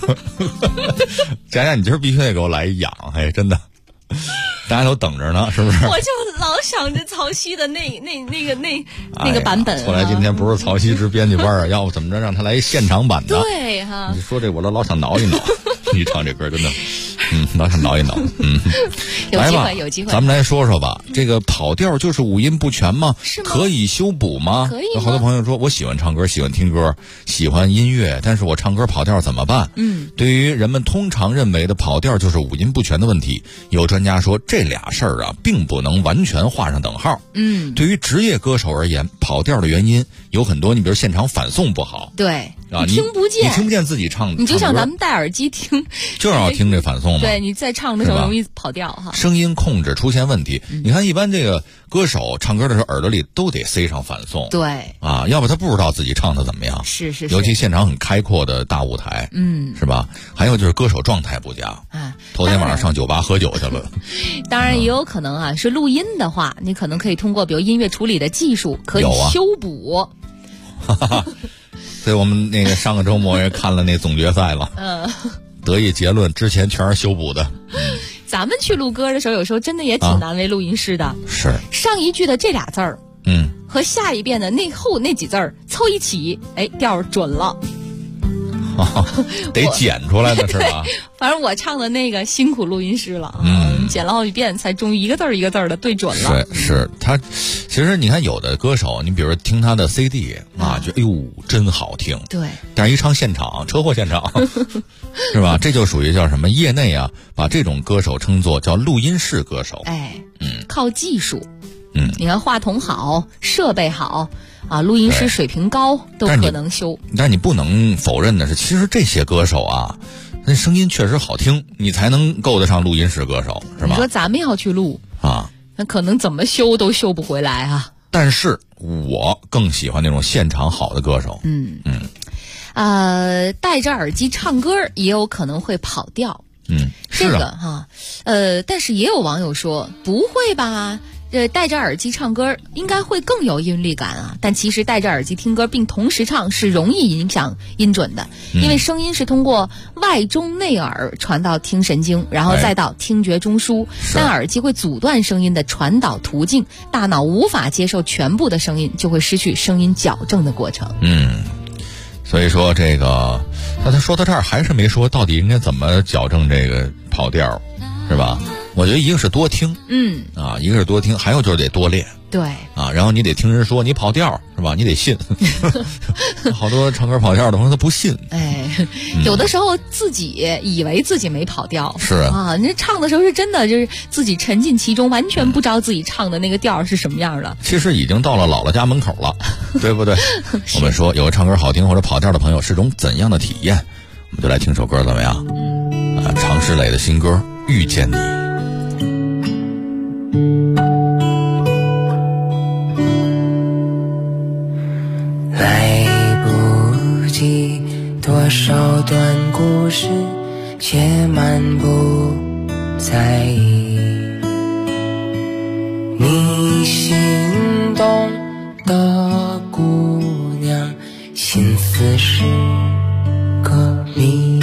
佳佳，你今儿必须得给我来一痒，真的，大家都等着呢，是不是？ 我就老想着曹曦的那个版本。 后来今天不是曹曦值编辑班啊，要不怎么着让他来现场版的？ 对哈。 你说这我都老想挠一挠，你唱这歌真的。老想挠一挠。 有机会， 咱们来说说吧。这个跑调就是五音不全吗？ 是吗？ 可以修补吗？ 可以吗？ 有好多朋友说我喜欢唱歌，喜欢听歌，喜欢音乐，但是我唱歌跑调怎么办？对于人们通常认为的跑调就是五音不全的问题，有专家说这俩事儿并不能完全画上等号。对于职业歌手而言，跑调的原因有很多，你比如现场反送不好。 对。你听不见， 你听不见自己唱的， 你就像咱们戴耳机听， 就是要听这反送嘛。 对，你在唱的时候容易跑调哈， 声音控制出现问题。你看，一般这个歌手唱歌的时候，耳朵里都得塞上反送。 对要不他不知道自己唱的怎么样。 是， 尤其现场很开阔的大舞台，是吧？还有就是歌手状态不佳头天晚上上酒吧喝酒去了。 当然也有可能是录音的话，你可能可以通过比如音乐处理的技术可以修补。 所以我们那个上个周末也看了那总决赛了，得一结论，之前全是修补的。 咱们去录歌的时候，有时候真的也挺难为录音师的。 是上一句的这俩字儿，和下一遍的后那几字儿凑一起，调准了。 得剪出来的是吧？ 反正我唱的那个辛苦录音师了，剪了好几遍才终于一个字儿一个字儿的对准了。 是他，其实你看有的歌手，你比如听他的 CD 就哎呦真好听， 对， 但是一唱现场，车祸现场，是吧？这就属于叫什么？业内把这种歌手称作叫录音室歌手。 靠技术，你看话筒好，设备好。录音师水平高都可能修， 但是你不能否认的是，其实这些歌手那声音确实好听，你才能够得上录音室歌手，是吧？ 你说咱们要去录啊， 那可能怎么修都修不回来啊。 但是我更喜欢那种现场好的歌手。 戴着耳机唱歌也有可能会跑调。这个哈，但是也有网友说不会吧，戴着耳机唱歌应该会更有韵律感啊。但其实戴着耳机听歌并同时唱是容易影响音准的，因为声音是通过外中内耳传到听神经，然后再到听觉中枢，但耳机会阻断声音的传导途径，大脑无法接受全部的声音，就会失去声音矫正的过程。 所以说这个他说到这儿还是没说到底应该怎么矫正这个跑调，是吧？我觉得一个是多听，一个是多听，还有就是得多练， 对啊，然后你得听人说你跑调是吧？你得信，好多唱歌跑调的朋友他不信， 有的时候自己以为自己没跑调， 是啊，你唱的时候是真的就是自己沉浸其中，完全不知道自己唱的那个调是什么样的。 其实已经到了姥姥家门口了，对不对？我们说有个唱歌好听或者跑调的朋友是种怎样的体验？我们就来听首歌怎么样？常石磊的新歌《遇见你》。 来不及多少段故事，却满不在意你心动的姑娘，心思是个谜。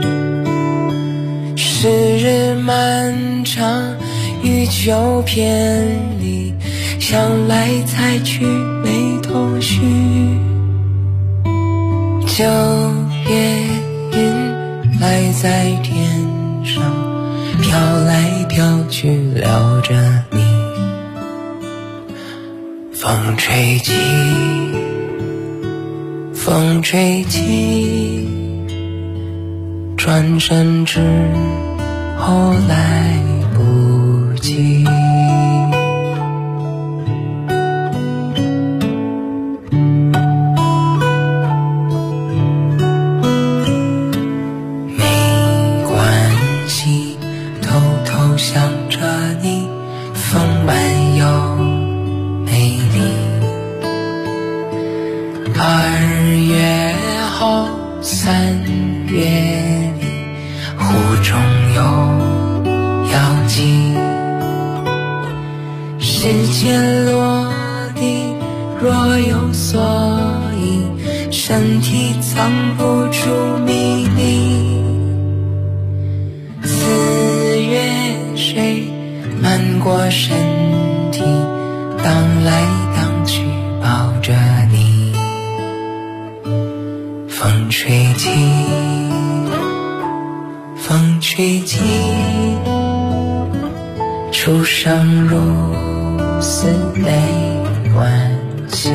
时日漫长，欲久偏离，想来猜去没头绪。九月云来在天上，飘来飘去撩着你。风吹起，风吹起，转身之后来不及。身体藏不住秘密，四月水漫过身体，荡来荡去抱着你。风吹起，风吹起，出生入死没关系。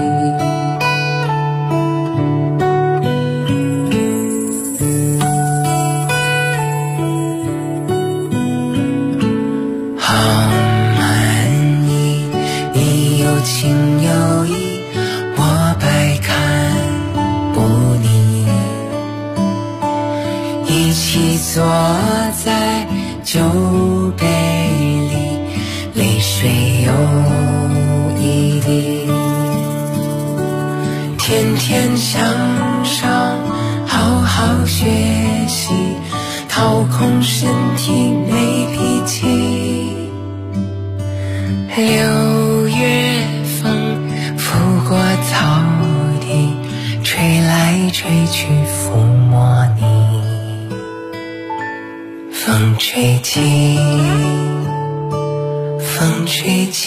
坐在酒杯里，泪水有一滴，天天向上，好好学习，掏空身体没脾气。六月风拂过草地，吹来吹去抚摸你。风吹起，风吹起，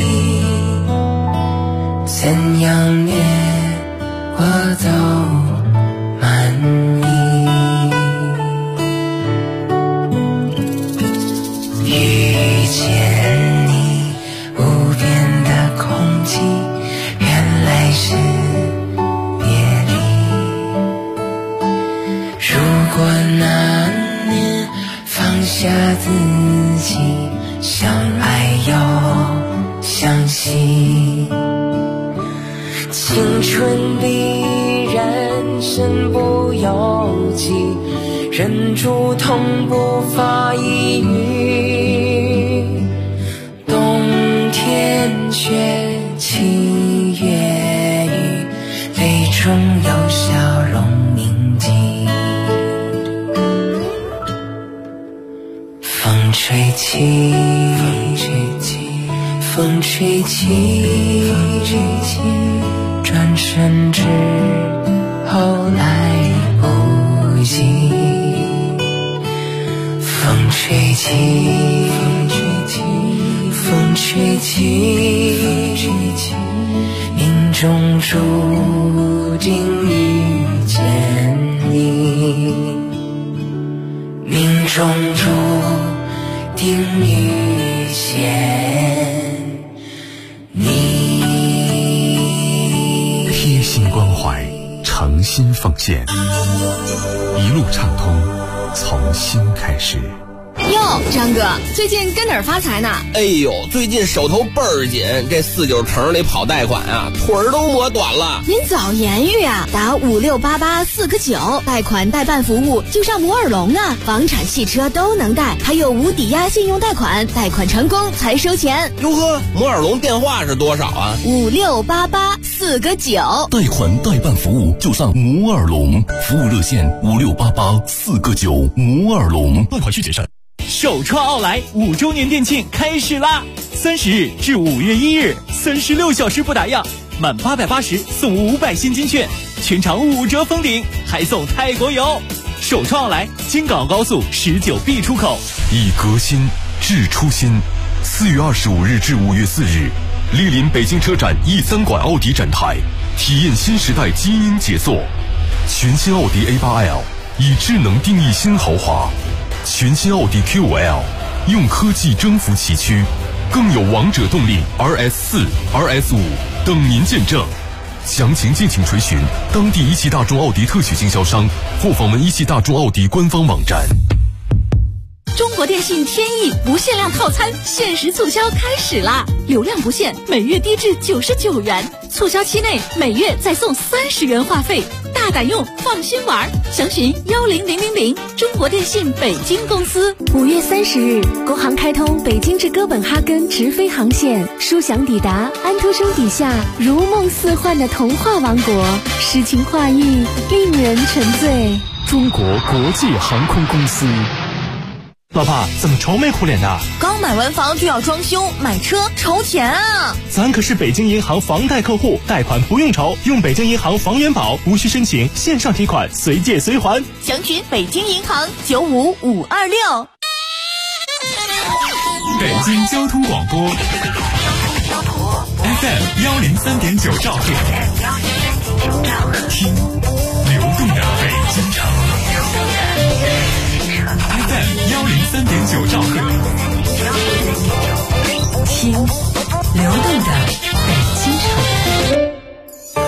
怎样念我都满意。遇见你，无边的空气，原来是别离。如果那年放下自己，相爱又相惜，青春必然身不由己， 忍住痛不发一语。冬天雪起月雨，泪中有笑容铭记。风吹起，风吹起，转身之后来不及。风吹起，风吹起，命中注定遇见你，命中注定遇见你。 贴心关怀，诚心奉献，一路畅通，从心开始。 哟，张哥，最近跟哪儿发财呢？ 哎呦，最近手头倍儿紧，这49城里跑贷款啊，腿儿都磨短了。 您早言语啊，打5688 4个9，贷款代办服务就上摩尔龙啊，房产、汽车都能贷，还有无抵押信用贷款，贷款成功才收钱。 哟呵，摩尔龙电话是多少啊 ？5688 4个9， 贷款代办服务就上摩尔龙，服务热线5688 4个9，摩尔龙，贷款需谨慎。 首创奥莱5周年店庆开始啦！30日至5月1日，36小时不打烊，满880送500现金券，全场5折封顶，还送泰国游。首创奥莱京港澳高速19B 出口。 以革新致初心。4月25日至5月4日，莅临北京车展E3馆奥迪展台，体验新时代基因解锁。全新奥迪 A8L 以智能定义新豪华。全新奥迪 Q5L 用科技征服崎岖，更有王者动力 RS4、RS5 等您见证。详情敬请垂询当地一汽大众奥迪特许经销商或访问一汽大众奥迪官方网站。 中国电信天翼不限量套餐限时促销开始啦！流量不限，每月低至99元，促销期内每月再送30元话费，大胆用，放心玩。详询10000，中国电信北京公司。 5月30日，国航开通北京至哥本哈根直飞航线，舒享抵达安徒生笔下如梦似幻的童话王国，诗情画意，令人沉醉。 中国国际航空公司。老爸，怎么愁眉苦脸的？ 刚买完房就要装修，买车愁钱啊！ 咱可是北京银行房贷客户，贷款不用愁，用北京银行房元宝，无需申请，线上提款，随借随还。 详询北京银行95526。 北京交通广播 FM 103.9兆赫，听流动的北京城。FM 103.9兆赫， 听流动的北京城。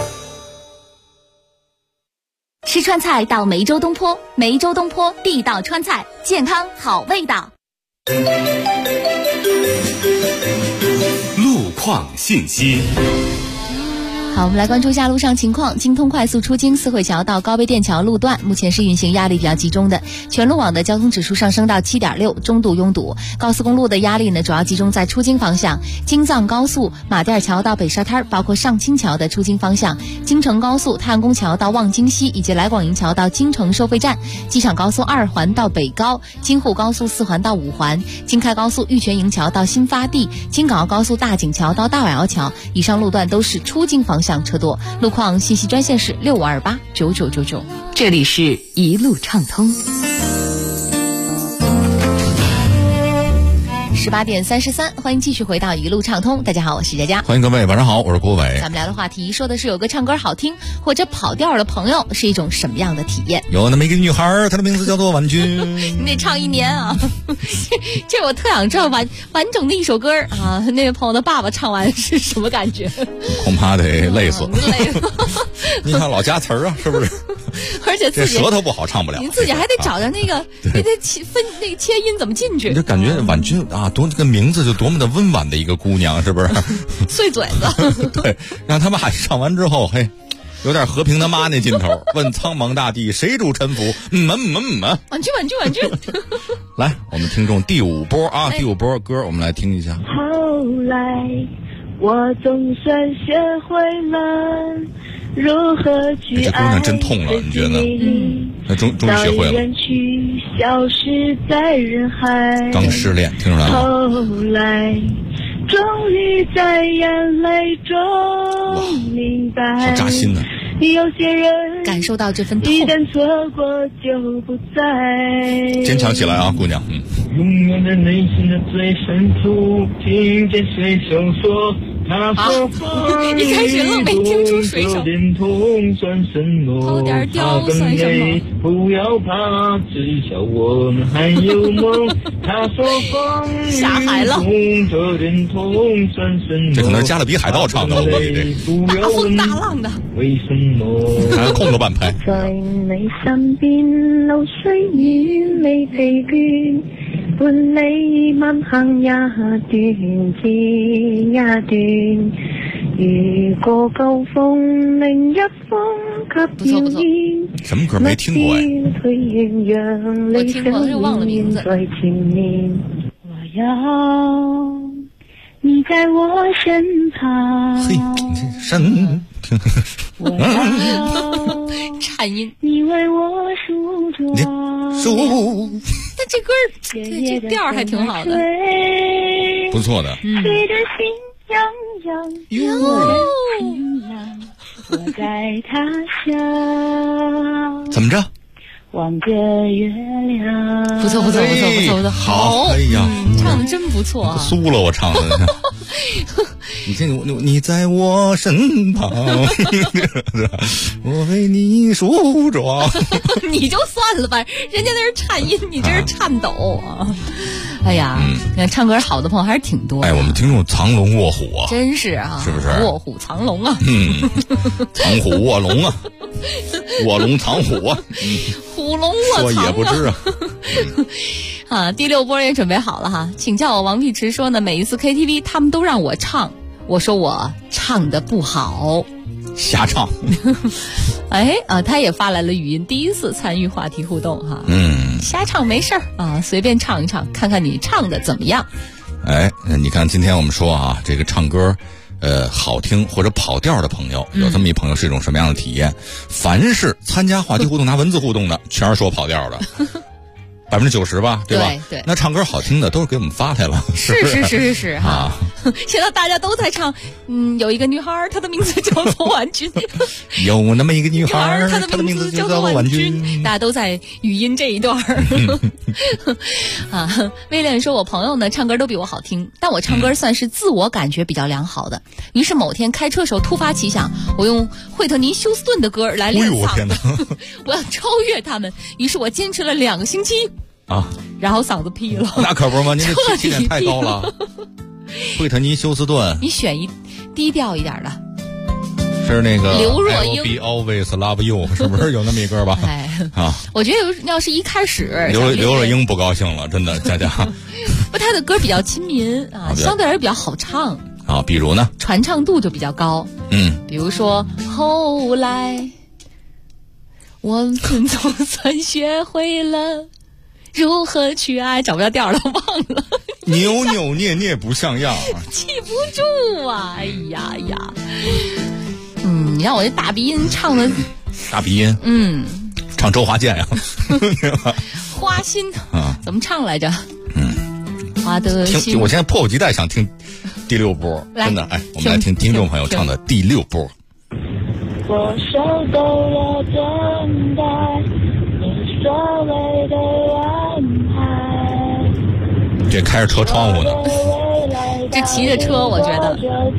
吃川菜到梅州东坡，梅州东坡地道川菜，健康好味道。 路况信息。 好，我们来关注一下路上情况。京通快速出京四惠桥到高碑店桥路段目前是运行压力比较集中的，全路网的交通指数上升到7.6，中度拥堵。高速公路的压力呢，主要集中在出京方向，京藏高速马甸桥到北沙滩，包括上清桥的出京方向，京承高速太阳宫桥到望京西，以及来广营桥到京承收费站，机场高速2环到北高，京沪高速4环到5环，京开高速玉泉营桥到新发地，京港澳高速大井桥到大瓦窑桥，以上路段都是出京方向车多。路况信息专线是65289999。 这里是一路畅通。 18点33，欢迎继续回到一路畅通。大家好，我是佳佳。 欢迎各位，晚上好，我是郭伟。 咱们聊的话题说的是有个唱歌好听或者跑调的朋友是一种什么样的体验？ 有那么一个女孩，她的名字叫做婉君。 你得唱1年啊！这我特想知道完整的一首歌啊，那位朋友的爸爸唱完是什么感觉？ 恐怕得累死。 累了。 你看老夹词儿啊，是不是？ 而且自己这舌头不好唱不了， 您自己还得找着那个那个切音怎么进去？ 你就感觉婉君啊，多这个名字就多么的温婉的一个姑娘，是不是？ 碎嘴子。 对，让他爸唱完之后，嘿， 有点和平的妈那劲头。问苍茫大地谁主沉浮？ 婉君。 来，我们听众第5波啊，第5波歌，我们来听一下。 后来我总算学会了如何去爱。 这姑娘真痛了，你觉得呢？那终于学会了。 消失在人海。 刚失恋，听出来了。 后来终于在眼泪中明白。 好扎心呢。 有些人感受到这份痛， 一旦错过就不再。 坚强起来啊，姑娘。 永远在内心的最深处，听见水手说。 一开始愣没听出水手，抛点调算什么？ 不要怕，至少我们还有梦。他说风下海了， 这可能是加勒比海盗唱的，我估计这大风大浪的。 为什么？ 还空了半拍。 在你身邊路雖遠未疲倦，伴你慢行一段接一段。如果高峰另一峰給耀煙， 什麼歌沒聽過我聽過，就忘了名字。 在前面，我要你在我身旁。 嘿，身。 颤音， 你为我梳妆。 但这歌这调还挺好的， 不错的。 吹着心痒痒，我在他乡。 怎么着？ 望着月亮。 不错， 好，哎呀， 唱的真不错啊！ 酥了，我唱的。你在我身旁，我为你梳妆。 你就算了吧，人家那是颤音，你这是颤抖啊！哎呀，那唱歌好的朋友还是挺多的。 哎，我们听众藏龙卧虎啊， 真是啊， 是不是？ 卧虎藏龙啊， 藏虎卧龙啊，卧龙藏虎啊， 虎龙卧藏啊， 说也不知啊。 啊，第6波也准备好了哈，请叫我王碧池说呢，每一次 KTV 他们都让我唱，我说我唱的不好， 瞎唱。 哎他也发来了语音，第一次参与话题互动哈，瞎唱没事儿啊，随便唱一唱，看看你唱的怎么样。 哎，你看今天我们说啊，这个唱歌好听或者跑调的朋友，有这么一朋友是一种什么样的体验？凡是参加话题互动拿文字互动的，全是说跑调的。90%吧，对吧？ 对， 那唱歌好听的都是给我们发来了， 是哈。现在大家都在唱，有一个女孩，她的名字叫做婉君。 有那么一个女孩， 她的名字叫做婉君。大家都在语音这一段。啊，威廉说，我朋友呢唱歌都比我好听，但我唱歌算是自我感觉比较良好的。于是某天开车时候突发奇想，我用惠特尼休斯顿的歌来练嗓子，我要超越他们。于是我坚持了2个星期。 啊， 然后嗓子劈了， 那可不是吗？您这起点太高了。惠特尼休斯顿， 你选一低调一点的， 是那个刘若英 I will be always love you， 是不是有那么一歌吧？ 哎，啊，我觉得要是一开始刘若英不高兴了，真的，佳佳。 不，他的歌比较亲民啊，相对来说比较好唱啊，比如呢， 传唱度就比较高。比如说后来，我们总算学会了。如何去爱？找不着调了，忘了。 扭扭捏捏不像样， 记不住啊！哎呀呀，你让我这大鼻音唱的， 大鼻音，唱周华健呀， 花心啊，怎么唱来着？花的心。 我现在迫不及待想听第6波，真的，哎，我们来听听众朋友唱的第6波。 我受够了等待。所谓的安排， 这开着车窗户呢， 这骑着车，我觉得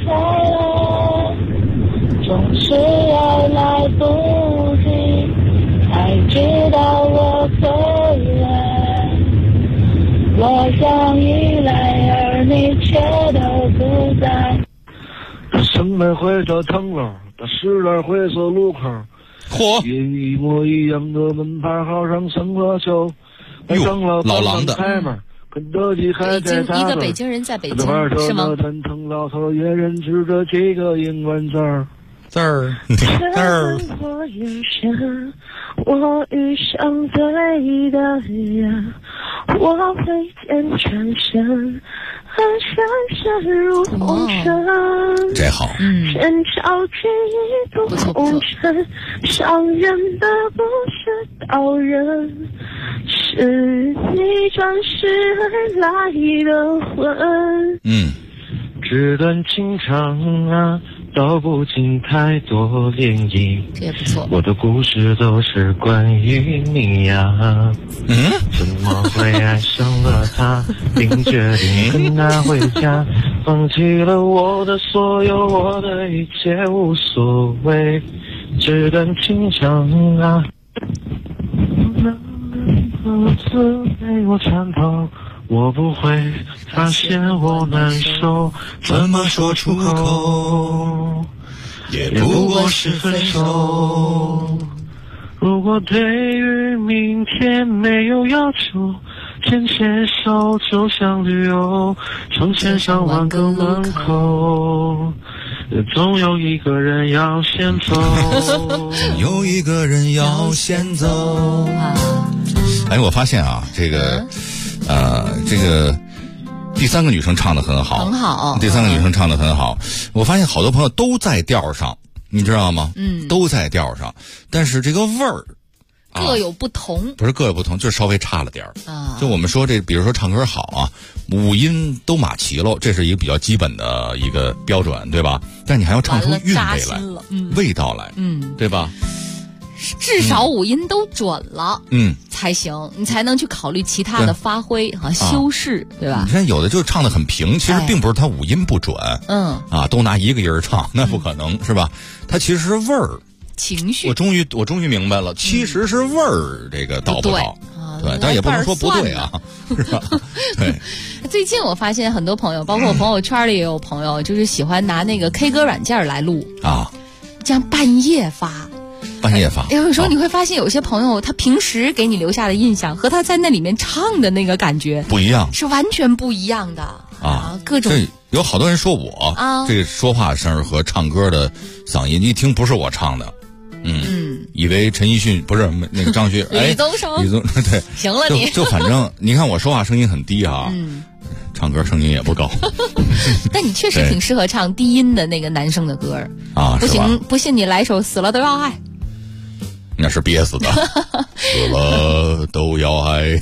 总是要来不及，才知道我错了。我想依赖，而你却都不在。 生来会着长路，它驶来灰色路口。 嚯！ 一模一样的门牌号上上了球， 哟，老狼的。 肯德基还在一个北京人在北京是吗？ 腾老头也认识这几个英文字儿。 字儿。 我遇上我遇上对的人，我会变成神，闪闪如红尘。 这好， 天朝记忆不红尘，伤人的不是刀刃，是你转世而来的魂。 纸短情长啊，道不尽太多涟漪。 这也不错。 我的故事都是关于你呀。怎么会爱上了他，并决定跟他回家，放弃了我的所有，我的一切无所谓。纸短情长啊，能自被我穿透。我不会发现我难受，怎么说出口，也不过是分手。如果对于明天没有要求，牵牵手就像旅游，成千上万个门口，总有一个人要先走， 总有一个人要先走。哎，我发现啊，这个第三个女生唱得很好， 很好。 第三个女生唱得很好，我发现好多朋友都在调上，你知道吗？都在调上，但是这个味儿各有不同。 不是各有不同，就是稍微差了点儿。就我们说这，比如说唱歌好啊，五音都码齐了，这是一个比较基本的一个标准，对吧？但你还要唱出韵味来，味道来，对吧？ 至少五音都准了，才行，你才能去考虑其他的发挥和修饰，对吧？ 你看有的就唱得很平，其实并不是他五音不准，都拿一个音唱，那不可能，是吧？他其实是味儿、 情绪。 我终于明白了，其实是味儿，这个倒不倒？对，但也不能说不对啊，是吧？对。 最近我发现很多朋友，包括我朋友圈里也有朋友，就是喜欢拿那个 K 歌软件来录啊，这样半夜发。有时候你会发现有些朋友他平时给你留下的印象和他在那里面唱的那个感觉不一样， 是完全不一样的啊！各种有好多人说我这个说话声和唱歌的嗓音一听不是我唱的，以为陈奕迅不是那个张学李宗盛对， 行了你就反正你看我说话声音很低啊，唱歌声音也不高， 但你确实挺适合唱低音的那个男生的歌啊！ 不行，不信你来首《死了都要爱》。 那是憋死的，死了都要爱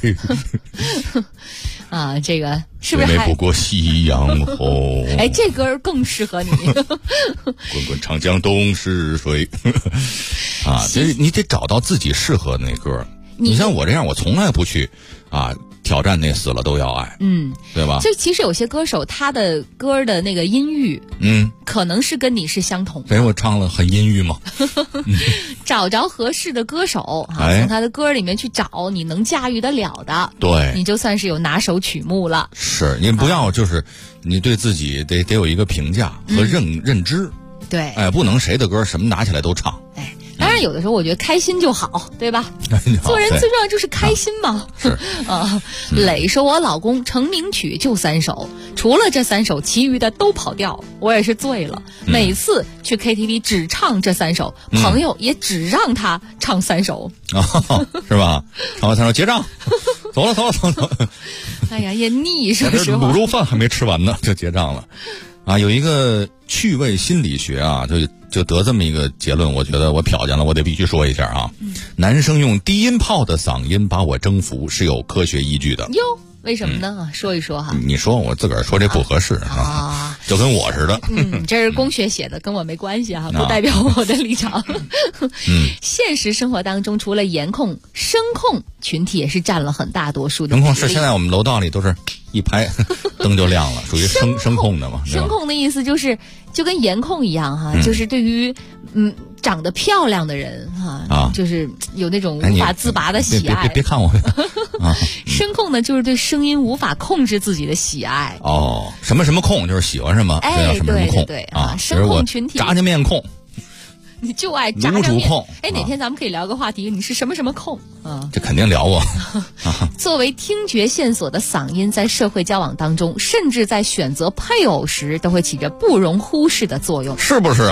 啊！这个是不是还不过夕阳红？ 哎，这歌更适合你。 滚滚长江东逝水啊！你得找到自己适合的那歌。你像我这样，我从来不去挑战那死了都要爱，对吧？ 就其实有些歌手他的歌的那个音域，可能是跟你是相同的。 所以我唱了很阴郁吗？ 找着合适的歌手从他的歌里面去找你能驾驭得了的， 对， 你就算是有拿手曲目了。 是你不要就是你对自己得有一个评价和认知， 对， 哎，不能谁的歌什么拿起来都唱， 哎。当然，有的时候我觉得开心就好，对吧？做人最重要就是开心嘛。 是磊说我老公成名曲就3首，除了这3首，其余的都跑调。我也是醉了，每次去 KTV 只唱这3首，朋友也只让他唱3首， 是吧？唱完3首结账，走了。 哎呀，也腻，说实话。 卤肉饭还没吃完呢，就结账了。有一个趣味心理学就得这么一个结论，我觉得我瞟见了，我得必须说一下啊。男生用低音炮的嗓音把我征服是有科学依据的。 哟，为什么呢？说一说哈。 你说我自个儿说这不合适就跟我似的。 这是公学写的，跟我没关系不代表我的立场。现实生活当中，除了颜控、声控群体也是占了很大多数的。 声控是现在我们楼道里都是一拍灯就亮了，属于声控的嘛。 声控的意思就是就跟颜控一样就是对于长得漂亮的人就是有那种无法自拔的喜爱。 别看我声控呢，就是对声音无法控制自己的喜爱。 什么控就是喜欢什么， 哎， 什么控对声控群体， 炸酱面控。 你就爱炸酱面控。 哎，哪天咱们可以聊个话题，你是什么控啊？ 这肯定聊啊。 作为听觉线索的嗓音，在社会交往当中，甚至在选择配偶时，都会起着不容忽视的作用。 是不是啊？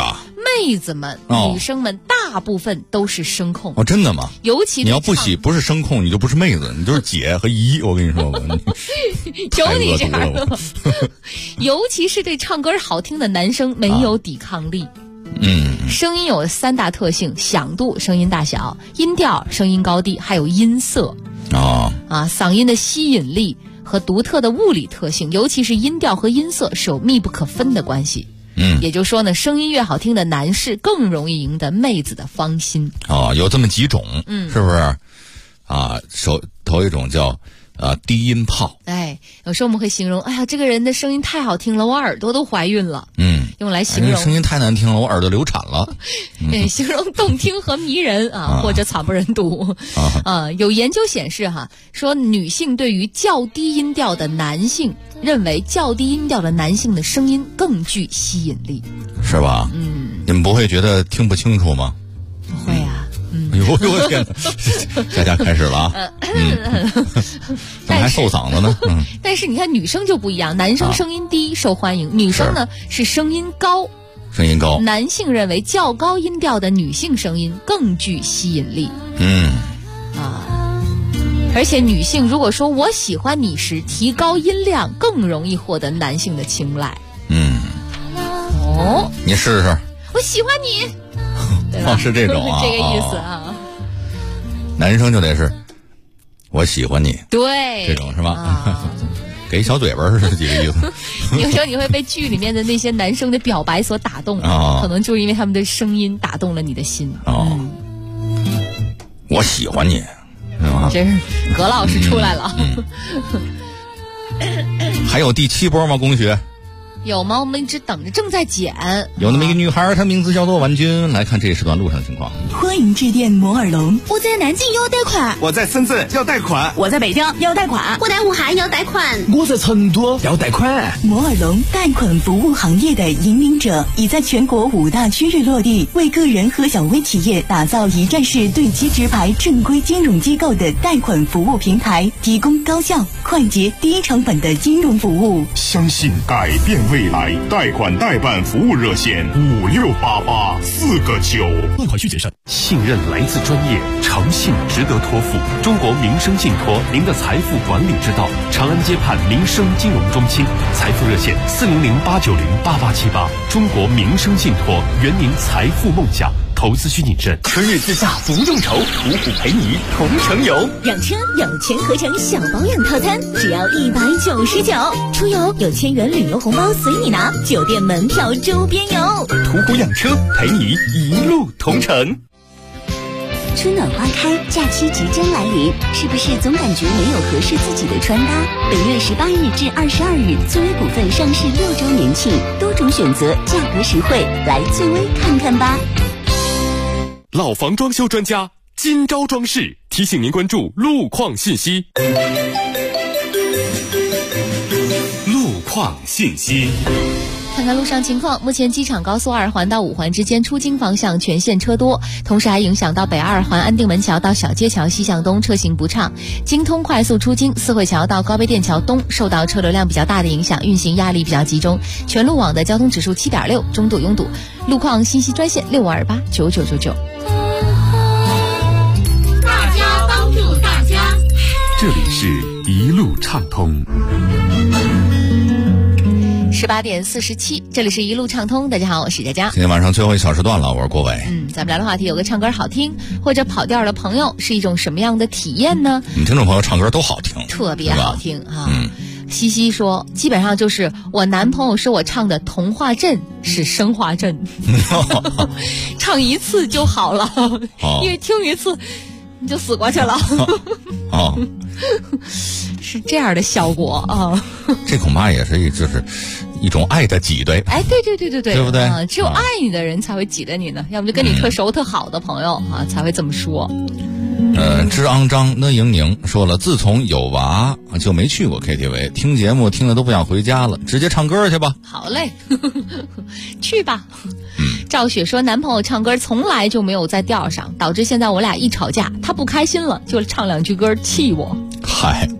妹子们、女生们大部分都是声控。 真的吗？ 尤其你要不是声控，你就不是妹子，你就是姐和姨。我跟你说， 有你这样的吗？尤其是对唱歌好听的男生没有抵抗力。声音有3大特性：响度、声音大小；音调、声音高低；还有音色。嗓音的吸引力和独特的物理特性，尤其是音调和音色是有密不可分的关系。也就是说呢，声音越好听的男士更容易赢得妹子的芳心。 有这么几种，是不是？头一种叫低音炮。 有时候我们会形容，这个人的声音太好听了，我耳朵都怀孕了。用来形容声音太难听了，我耳朵流产了。 形容动听和迷人或者惨不忍睹。有研究显示说女性对于较低音调的男性，认为较低音调的男性的声音更具吸引力， 是吧？你们不会觉得听不清楚吗？ 不会啊。 我天哪！佳佳开始了啊！怎么还瘦嗓子呢？ 但是你看女生就不一样，男生声音低受欢迎，女生呢是声音高。 声音高， 男性认为较高音调的女性声音更具吸引力。而且女性如果说我喜欢你时，提高音量更容易获得男性的青睐。 你试试。 我喜欢你。对吧？ 是这种这个意思啊。 男生就得是我喜欢你， 对， 这种是吧？给小嘴巴是这个意思。 有时候你会被剧里面的那些男生的表白所打动，可能就是因为他们的声音打动了你的心。 我喜欢你，是吧？ 这是葛老师出来了。 还有第7波吗？龚学有吗？我们一直等着，正在剪。 有那么一个女孩，她名字叫做婉君。来看这一时段路上的情况。 欢迎致电摩尔龙。 我在南京要贷款， 我在深圳要贷款， 我在北京要贷款， 我在武汉要贷款， 我在成都要贷款。 摩尔龙贷款服务行业的引领者，已在全国5大区域落地，为个人和小微企业打造一站式对接直排正规金融机构的贷款服务平台，提供高效、快捷、低成本的金融服务。 相信改变未来，贷款代办服务热线568849。 贷款需谨慎。信任来自专业，诚信值得托付。中国民生信托，您的财富管理之道。长安街畔民生金融中心，财富热线400-890-8878。中国民生信托，圆您财富梦想。投资需谨慎。 春日自驾不用愁，途虎陪你同城游。 养车有全合成小保养套餐，只要199。出游有1000元旅游红包随你拿，酒店门票周边游。 途虎养车陪你一路同城。 春暖花开，假期即将来临，是不是总感觉没有合适自己的穿搭？本月18日至22日，最微股份上市6周年庆，多种选择，价格实惠，来最微看看吧。 老房装修专家今朝装饰提醒您关注路况信息。路况信息。 看看路上情况，目前机场高速2环到5环之间出京方向全线车多，同时还影响到北2环安定门桥到小街桥西向东车行不畅。京通快速出京四惠桥到高碑店桥东受到车流量比较大的影响，运行压力比较集中，全路网的交通指数7.6，中度拥堵。路况信息专线65289999。 大家帮助大家， 这里是一路畅通。 18点47，这里是一路畅通。大家好，我是佳佳。 今天晚上最后一小时段了，我是郭伟。 咱们聊的话题有个唱歌好听或者跑调的朋友是一种什么样的体验呢？ 你听众朋友唱歌都好听， 特别好听啊。西西说，基本上就是我男朋友说我唱的《童话镇》是生化镇，唱一次就好了，因为听一次你就死过去了。是这样的效果啊。 这恐怕也是就是一种爱的挤兑。 哎，对， 对不对？ 只有爱你的人才会挤兑你呢，要不就跟你特熟特好的朋友才会这么说。 知肮脏那莹莹说了，自从有娃就没去过 KTV， 听节目听了都不想回家了，直接唱歌去吧。 好嘞，去吧。赵雪说，男朋友唱歌从来就没有在调上，导致现在我俩一吵架，他不开心了就唱2句歌气我。 嗨，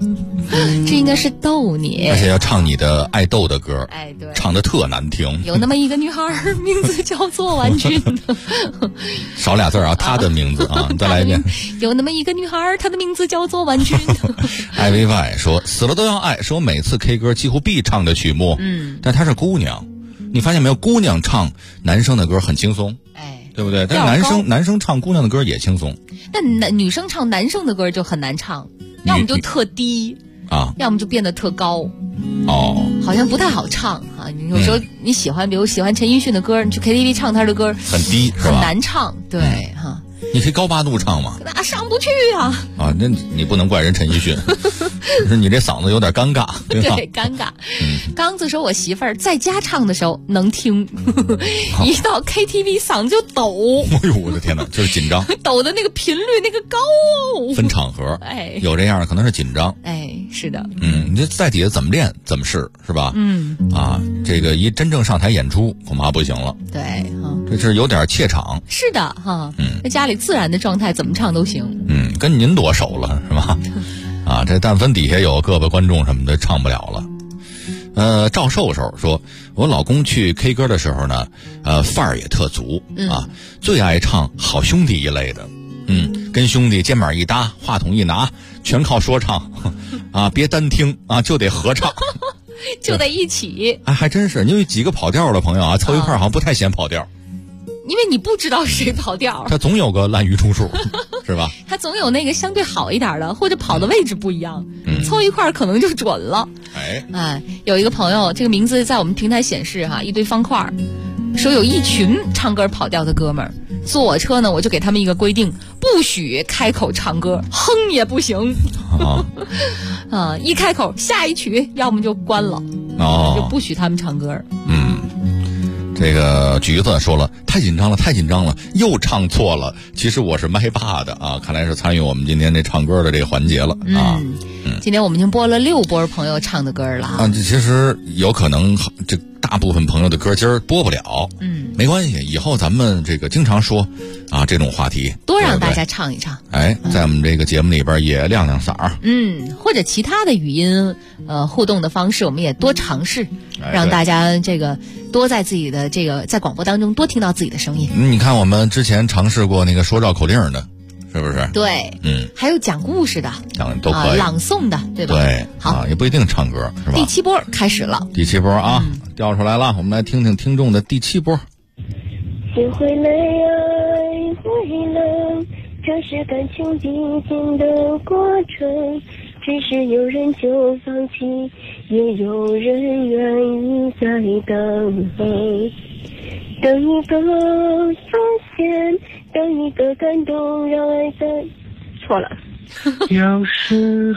这应该是逗你， 而且要唱你的爱豆的歌， 哎，对， 唱的特难听。 有那么一个女孩，名字叫做婉君， 少俩字啊，她的名字啊，再来一遍。 有那么一个女孩，她的名字叫做婉君。 艾薇 Y 说：“死了都要爱，是我每次 K 歌几乎必唱的曲目。但她是姑娘，你发现没有？姑娘唱男生的歌很轻松，对不对？但是男生唱姑娘的歌也轻松。 但女生唱男生的歌就很难唱，要么就特低啊， 要么就变得特高。 哦， 好像不太好唱啊。有时候你喜欢，比如喜欢陈奕迅的歌，你去 KTV 唱他的歌， 很低， 很难唱。对哈。 你可以高八度唱嘛？ 那上不去啊！ 啊，那你不能怪人陈奕迅，是你这嗓子有点尴尬，对吧？ 对，尴尬。刚子说，我媳妇儿在家唱的时候能听，一到 KTV 嗓子就抖。 哎呦，我的天哪，就是紧张， 抖的那个频率那个高哦。 分场合， 哎， 有这样的可能是紧张。 哎，是的。 你这在底下怎么练怎么试，是吧？啊，这个一真正上台演出恐怕不行了。 对， 这是有点怯场。 是的哈，在家里自然的状态怎么唱都行。 跟您多熟了是吧？啊，这但凡底下有个别观众什么的唱不了了。赵寿寿说，我老公去 K 歌的时候呢，范儿也特足啊，最爱唱好兄弟一类的。跟兄弟肩膀一搭，话筒一拿，全靠说唱啊，别单听啊，就得合唱。 就在一起。 还真是，因为几个跑调的朋友啊，凑一块好像不太嫌跑调。 因为你不知道谁跑调， 他总有个滥竽充数，是吧？ 他总有那个相对好一点的，或者跑的位置不一样，凑一块可能就准了。有一个朋友，这个名字在我们平台显示哈，一堆方块，说有一群唱歌跑调的哥们儿，坐我车呢，我就给他们一个规定，不许开口唱歌，哼也不行。一开口下一曲，要么就关了，就不许他们唱歌。 这个橘子说了，太紧张了，又唱错了。其实我是麦霸的啊，看来是参与我们今天这唱歌的这个环节了啊。 今天我们已经播了6波朋友唱的歌了啊。 其实有可能这大部分朋友的歌今儿播不了，没关系，以后咱们这个经常说啊这种话题， 多让大家唱一唱。 在我们这个节目里边也亮亮色儿。 或者其他的语音互动的方式，我们也多尝试，让大家这个多在自己的这个在广播当中多听到自己的声音。 你看我们之前尝试过那个说绕口令的，是不是？ 对，还有讲故事的， 都可以， 朗诵的，对吧？ 对，好，也不一定唱歌，是吧？ 第7波开始了， 第7波啊，调出来了，我们来听听听众的第7波。 学会了爱会了，这是感情递进的过程，只是有人就放弃，也有人愿意再等候，等一个发现，等一个感动，让爱在错了。有时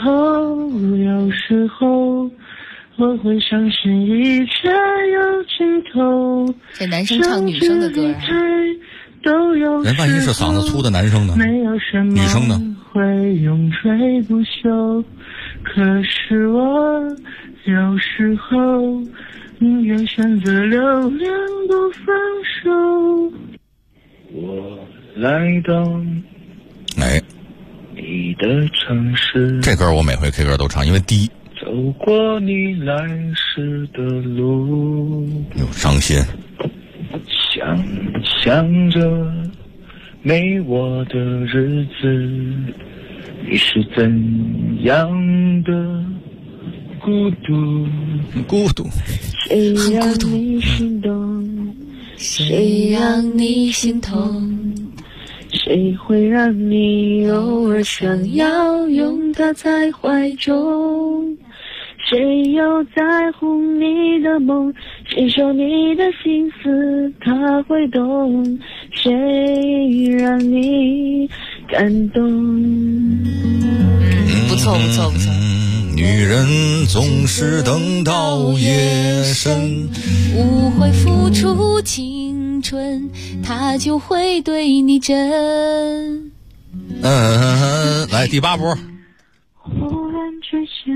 候我会相信一切有尽头。 这男生唱女生的歌啊。 人万一是嗓子粗的男生呢？女生呢？ 会永垂不朽，可是我有时候宁愿选择流连不放手。我来到你的城市， 这歌我每回 K 歌都唱，因为低。 走过你来时的路， 有伤心。 想着没我的日子，你是怎样的孤独？谁让你心动？谁让你心痛？谁会让你偶尔想要拥他在怀中？谁又在乎你的梦？谁说你的心思他会懂？谁让你感动？ 不错。 女人总是等到夜深， 无悔付出青春，他就会对你真。 来第8波。 忽然之间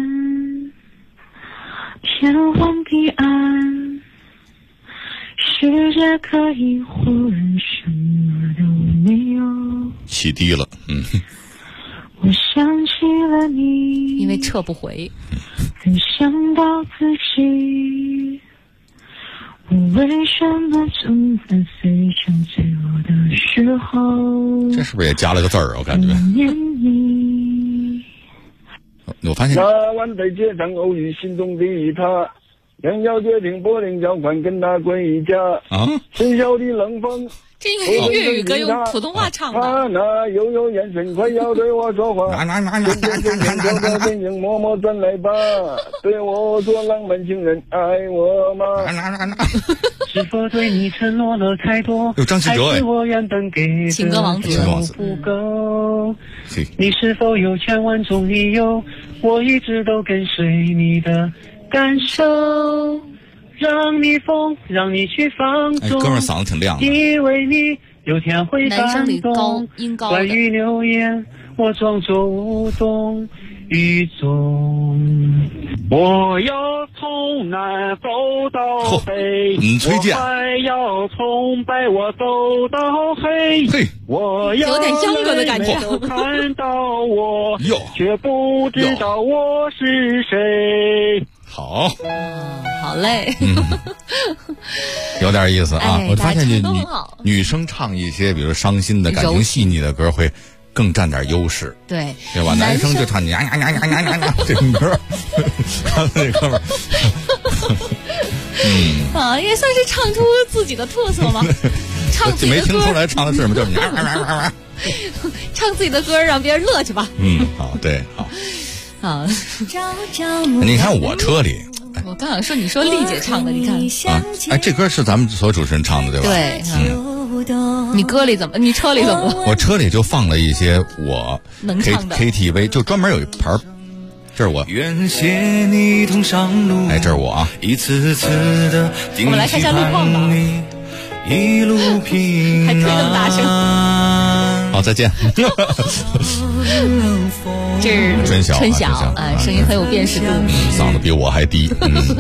天荒地暗，世界可以忽然什么都没有。 起低了， 我想想起了你， 因为撤不回。 很想到自己，我为什么总在非常脆弱的时候？ 这是不是也加了个字儿？我感觉。我发现。 那晚在街上偶遇心中的他，想要决定柏林交换跟他回家。啊！深晓的冷风。 这应该是粤语歌用普通话唱的。 他那悠悠眼神快要对我说话，眼睛默默转来吧，对我说浪漫情人爱我吗？ 是否对你承诺了太多？ 有张信哲还是我原本给的不够？你是否有千万种理由？我一直都跟随你的感受。让你疯，让你去放纵。 哥们嗓子挺亮的。 以为你有天会感动，关于流言，我装作无动于衷。我要从南走到北，我还要从白我走到黑。我要有点秧歌的感觉。 看到我，却不知道我是谁。 好， 好嘞， 有点意思啊！我发现女生唱一些比如伤心的、感情细腻的歌会更占点优势， 对吧？男生就唱呀呀呀呀呀呀呀这种歌，看这哥们儿， 也算是唱出自己的特色吗？唱自己的歌没听出来唱的是什么，就是唱自己的歌让别人乐去吧。 好，对，好。 好， 你看我车里， 我刚想说，你说丽姐唱的，你看啊，这歌是咱们所有主持人唱的，对吧？ 对，你歌里怎么？你车里怎么了？ 我车里就放了一些我能唱的 KTV， 就专门有一盘，这是我。 愿携你同上路， 这是我啊。 一次次的我们来看一下路况吧。 一路平安， 还推那么大声。 好，再见。 这是春晓， 声音很有辨识度， 嗓子比我还低。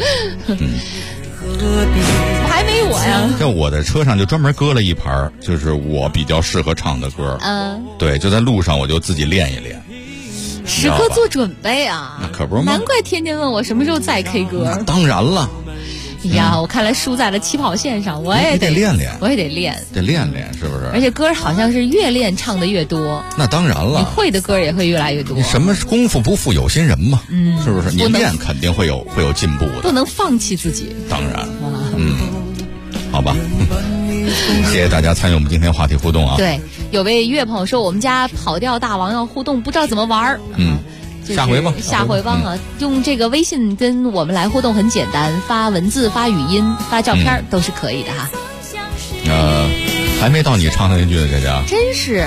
我还没我呀。 在我的车上就专门搁了一盘，就是我比较适合唱的歌。对，就在路上我就自己练一练， 时刻做准备啊。 那可不是吗？ 难怪天天问我什么时候再 K 歌。 当然了。 呀，我看来输在了起跑线上，我也得练练， 我也得练， 是不是？ 而且歌好像是越练唱的越多。 那当然了， 你会的歌也会越来越多。 什么功夫不负有心人嘛？是不是？你练肯定会有进步的， 不能放弃自己。 当然，好吧，谢谢大家参与我们今天话题互动啊。 对，有位乐朋友说我们家跑调大王要互动，不知道怎么玩。 下回吧啊！用这个微信跟我们来互动很简单，发文字、发语音、发照片都是可以的哈。 还没到你唱的那句呢，佳佳。 真是。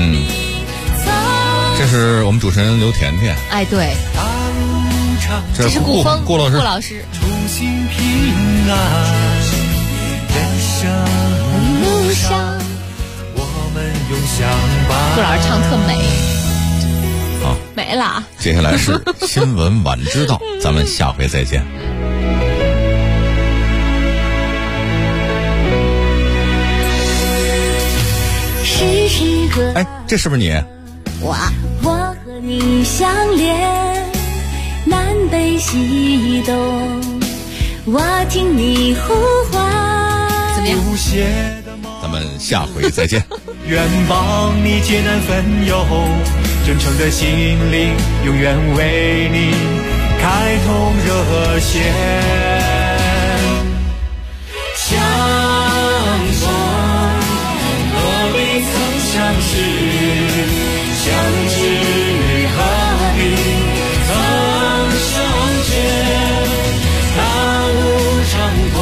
这是我们主持人刘甜甜。 哎，对。这是顾风， 顾老师。 祝老师唱特美。 好， 没了。 接下来是新闻晚知道，咱们下回再见。哎，这是不是你？ 我和你相连，南北西东，我听你呼唤。 怎么样？ 咱们下回再见。 愿帮你艰难分忧，真诚的心灵永远为你开通热线。相逢何必曾相识，相知何必曾相见，大路长空。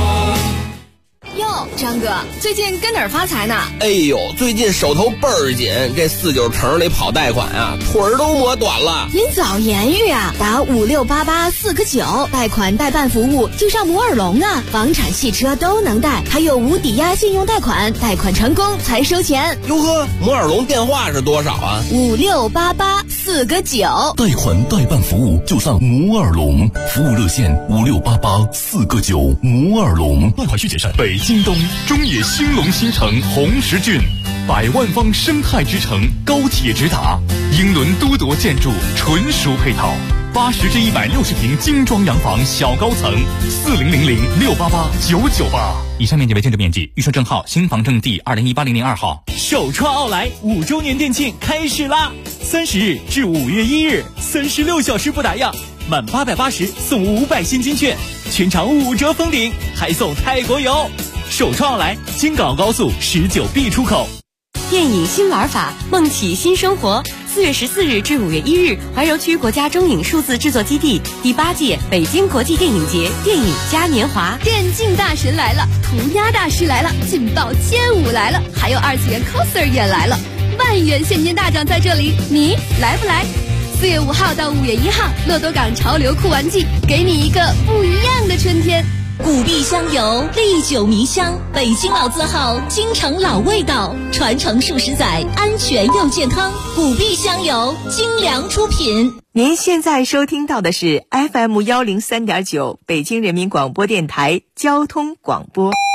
张哥，最近跟哪儿发财呢？ 哎呦，最近手头倍儿紧，这49城里跑贷款啊，腿儿都磨短了。 您早言语啊，打5688 4个9，贷款代办服务就上摩尔龙啊，房产、汽车都能贷，还有无抵押信用贷款，贷款成功才收钱。 哟呵，摩尔龙电话是多少啊 ？5688 4个9， 贷款代办服务就上摩尔龙，服务热线5688 4个9，摩尔龙。 贷款需谨慎。北京东中野兴隆新城红石郡。 百万方生态之城，高铁直达，英伦都铎建筑纯属配套，80至160平精装洋房小高层，4000-688-998。以上面积为建筑面积，预售证号新房证第2018-002号。 首创奥莱5周年店庆开始啦！30日至5月1日，36小时不打烊，满880送500现金券，全场5折封顶，还送泰国游。首创奥莱，京港澳高速19B 出口。 电影新玩法，梦起新生活。4月14日至5月1日，怀柔区国家中影数字制作基地第8届北京国际电影节电影嘉年华。 电竞大神来了，涂鸦大师来了，劲爆街舞来了，还有2次元 coser 也来了，万元现金大奖在这里，你来不来？4月5号到5月1号，骆驼港潮流酷玩季，给你一个不一样的春天。 古碧香油，历久弥香，北京老字号，京城老味道，传承数十载，安全又健康。古碧香油，精良出品。 您现在收听到的是 FM103.9北京人民广播电台交通广播。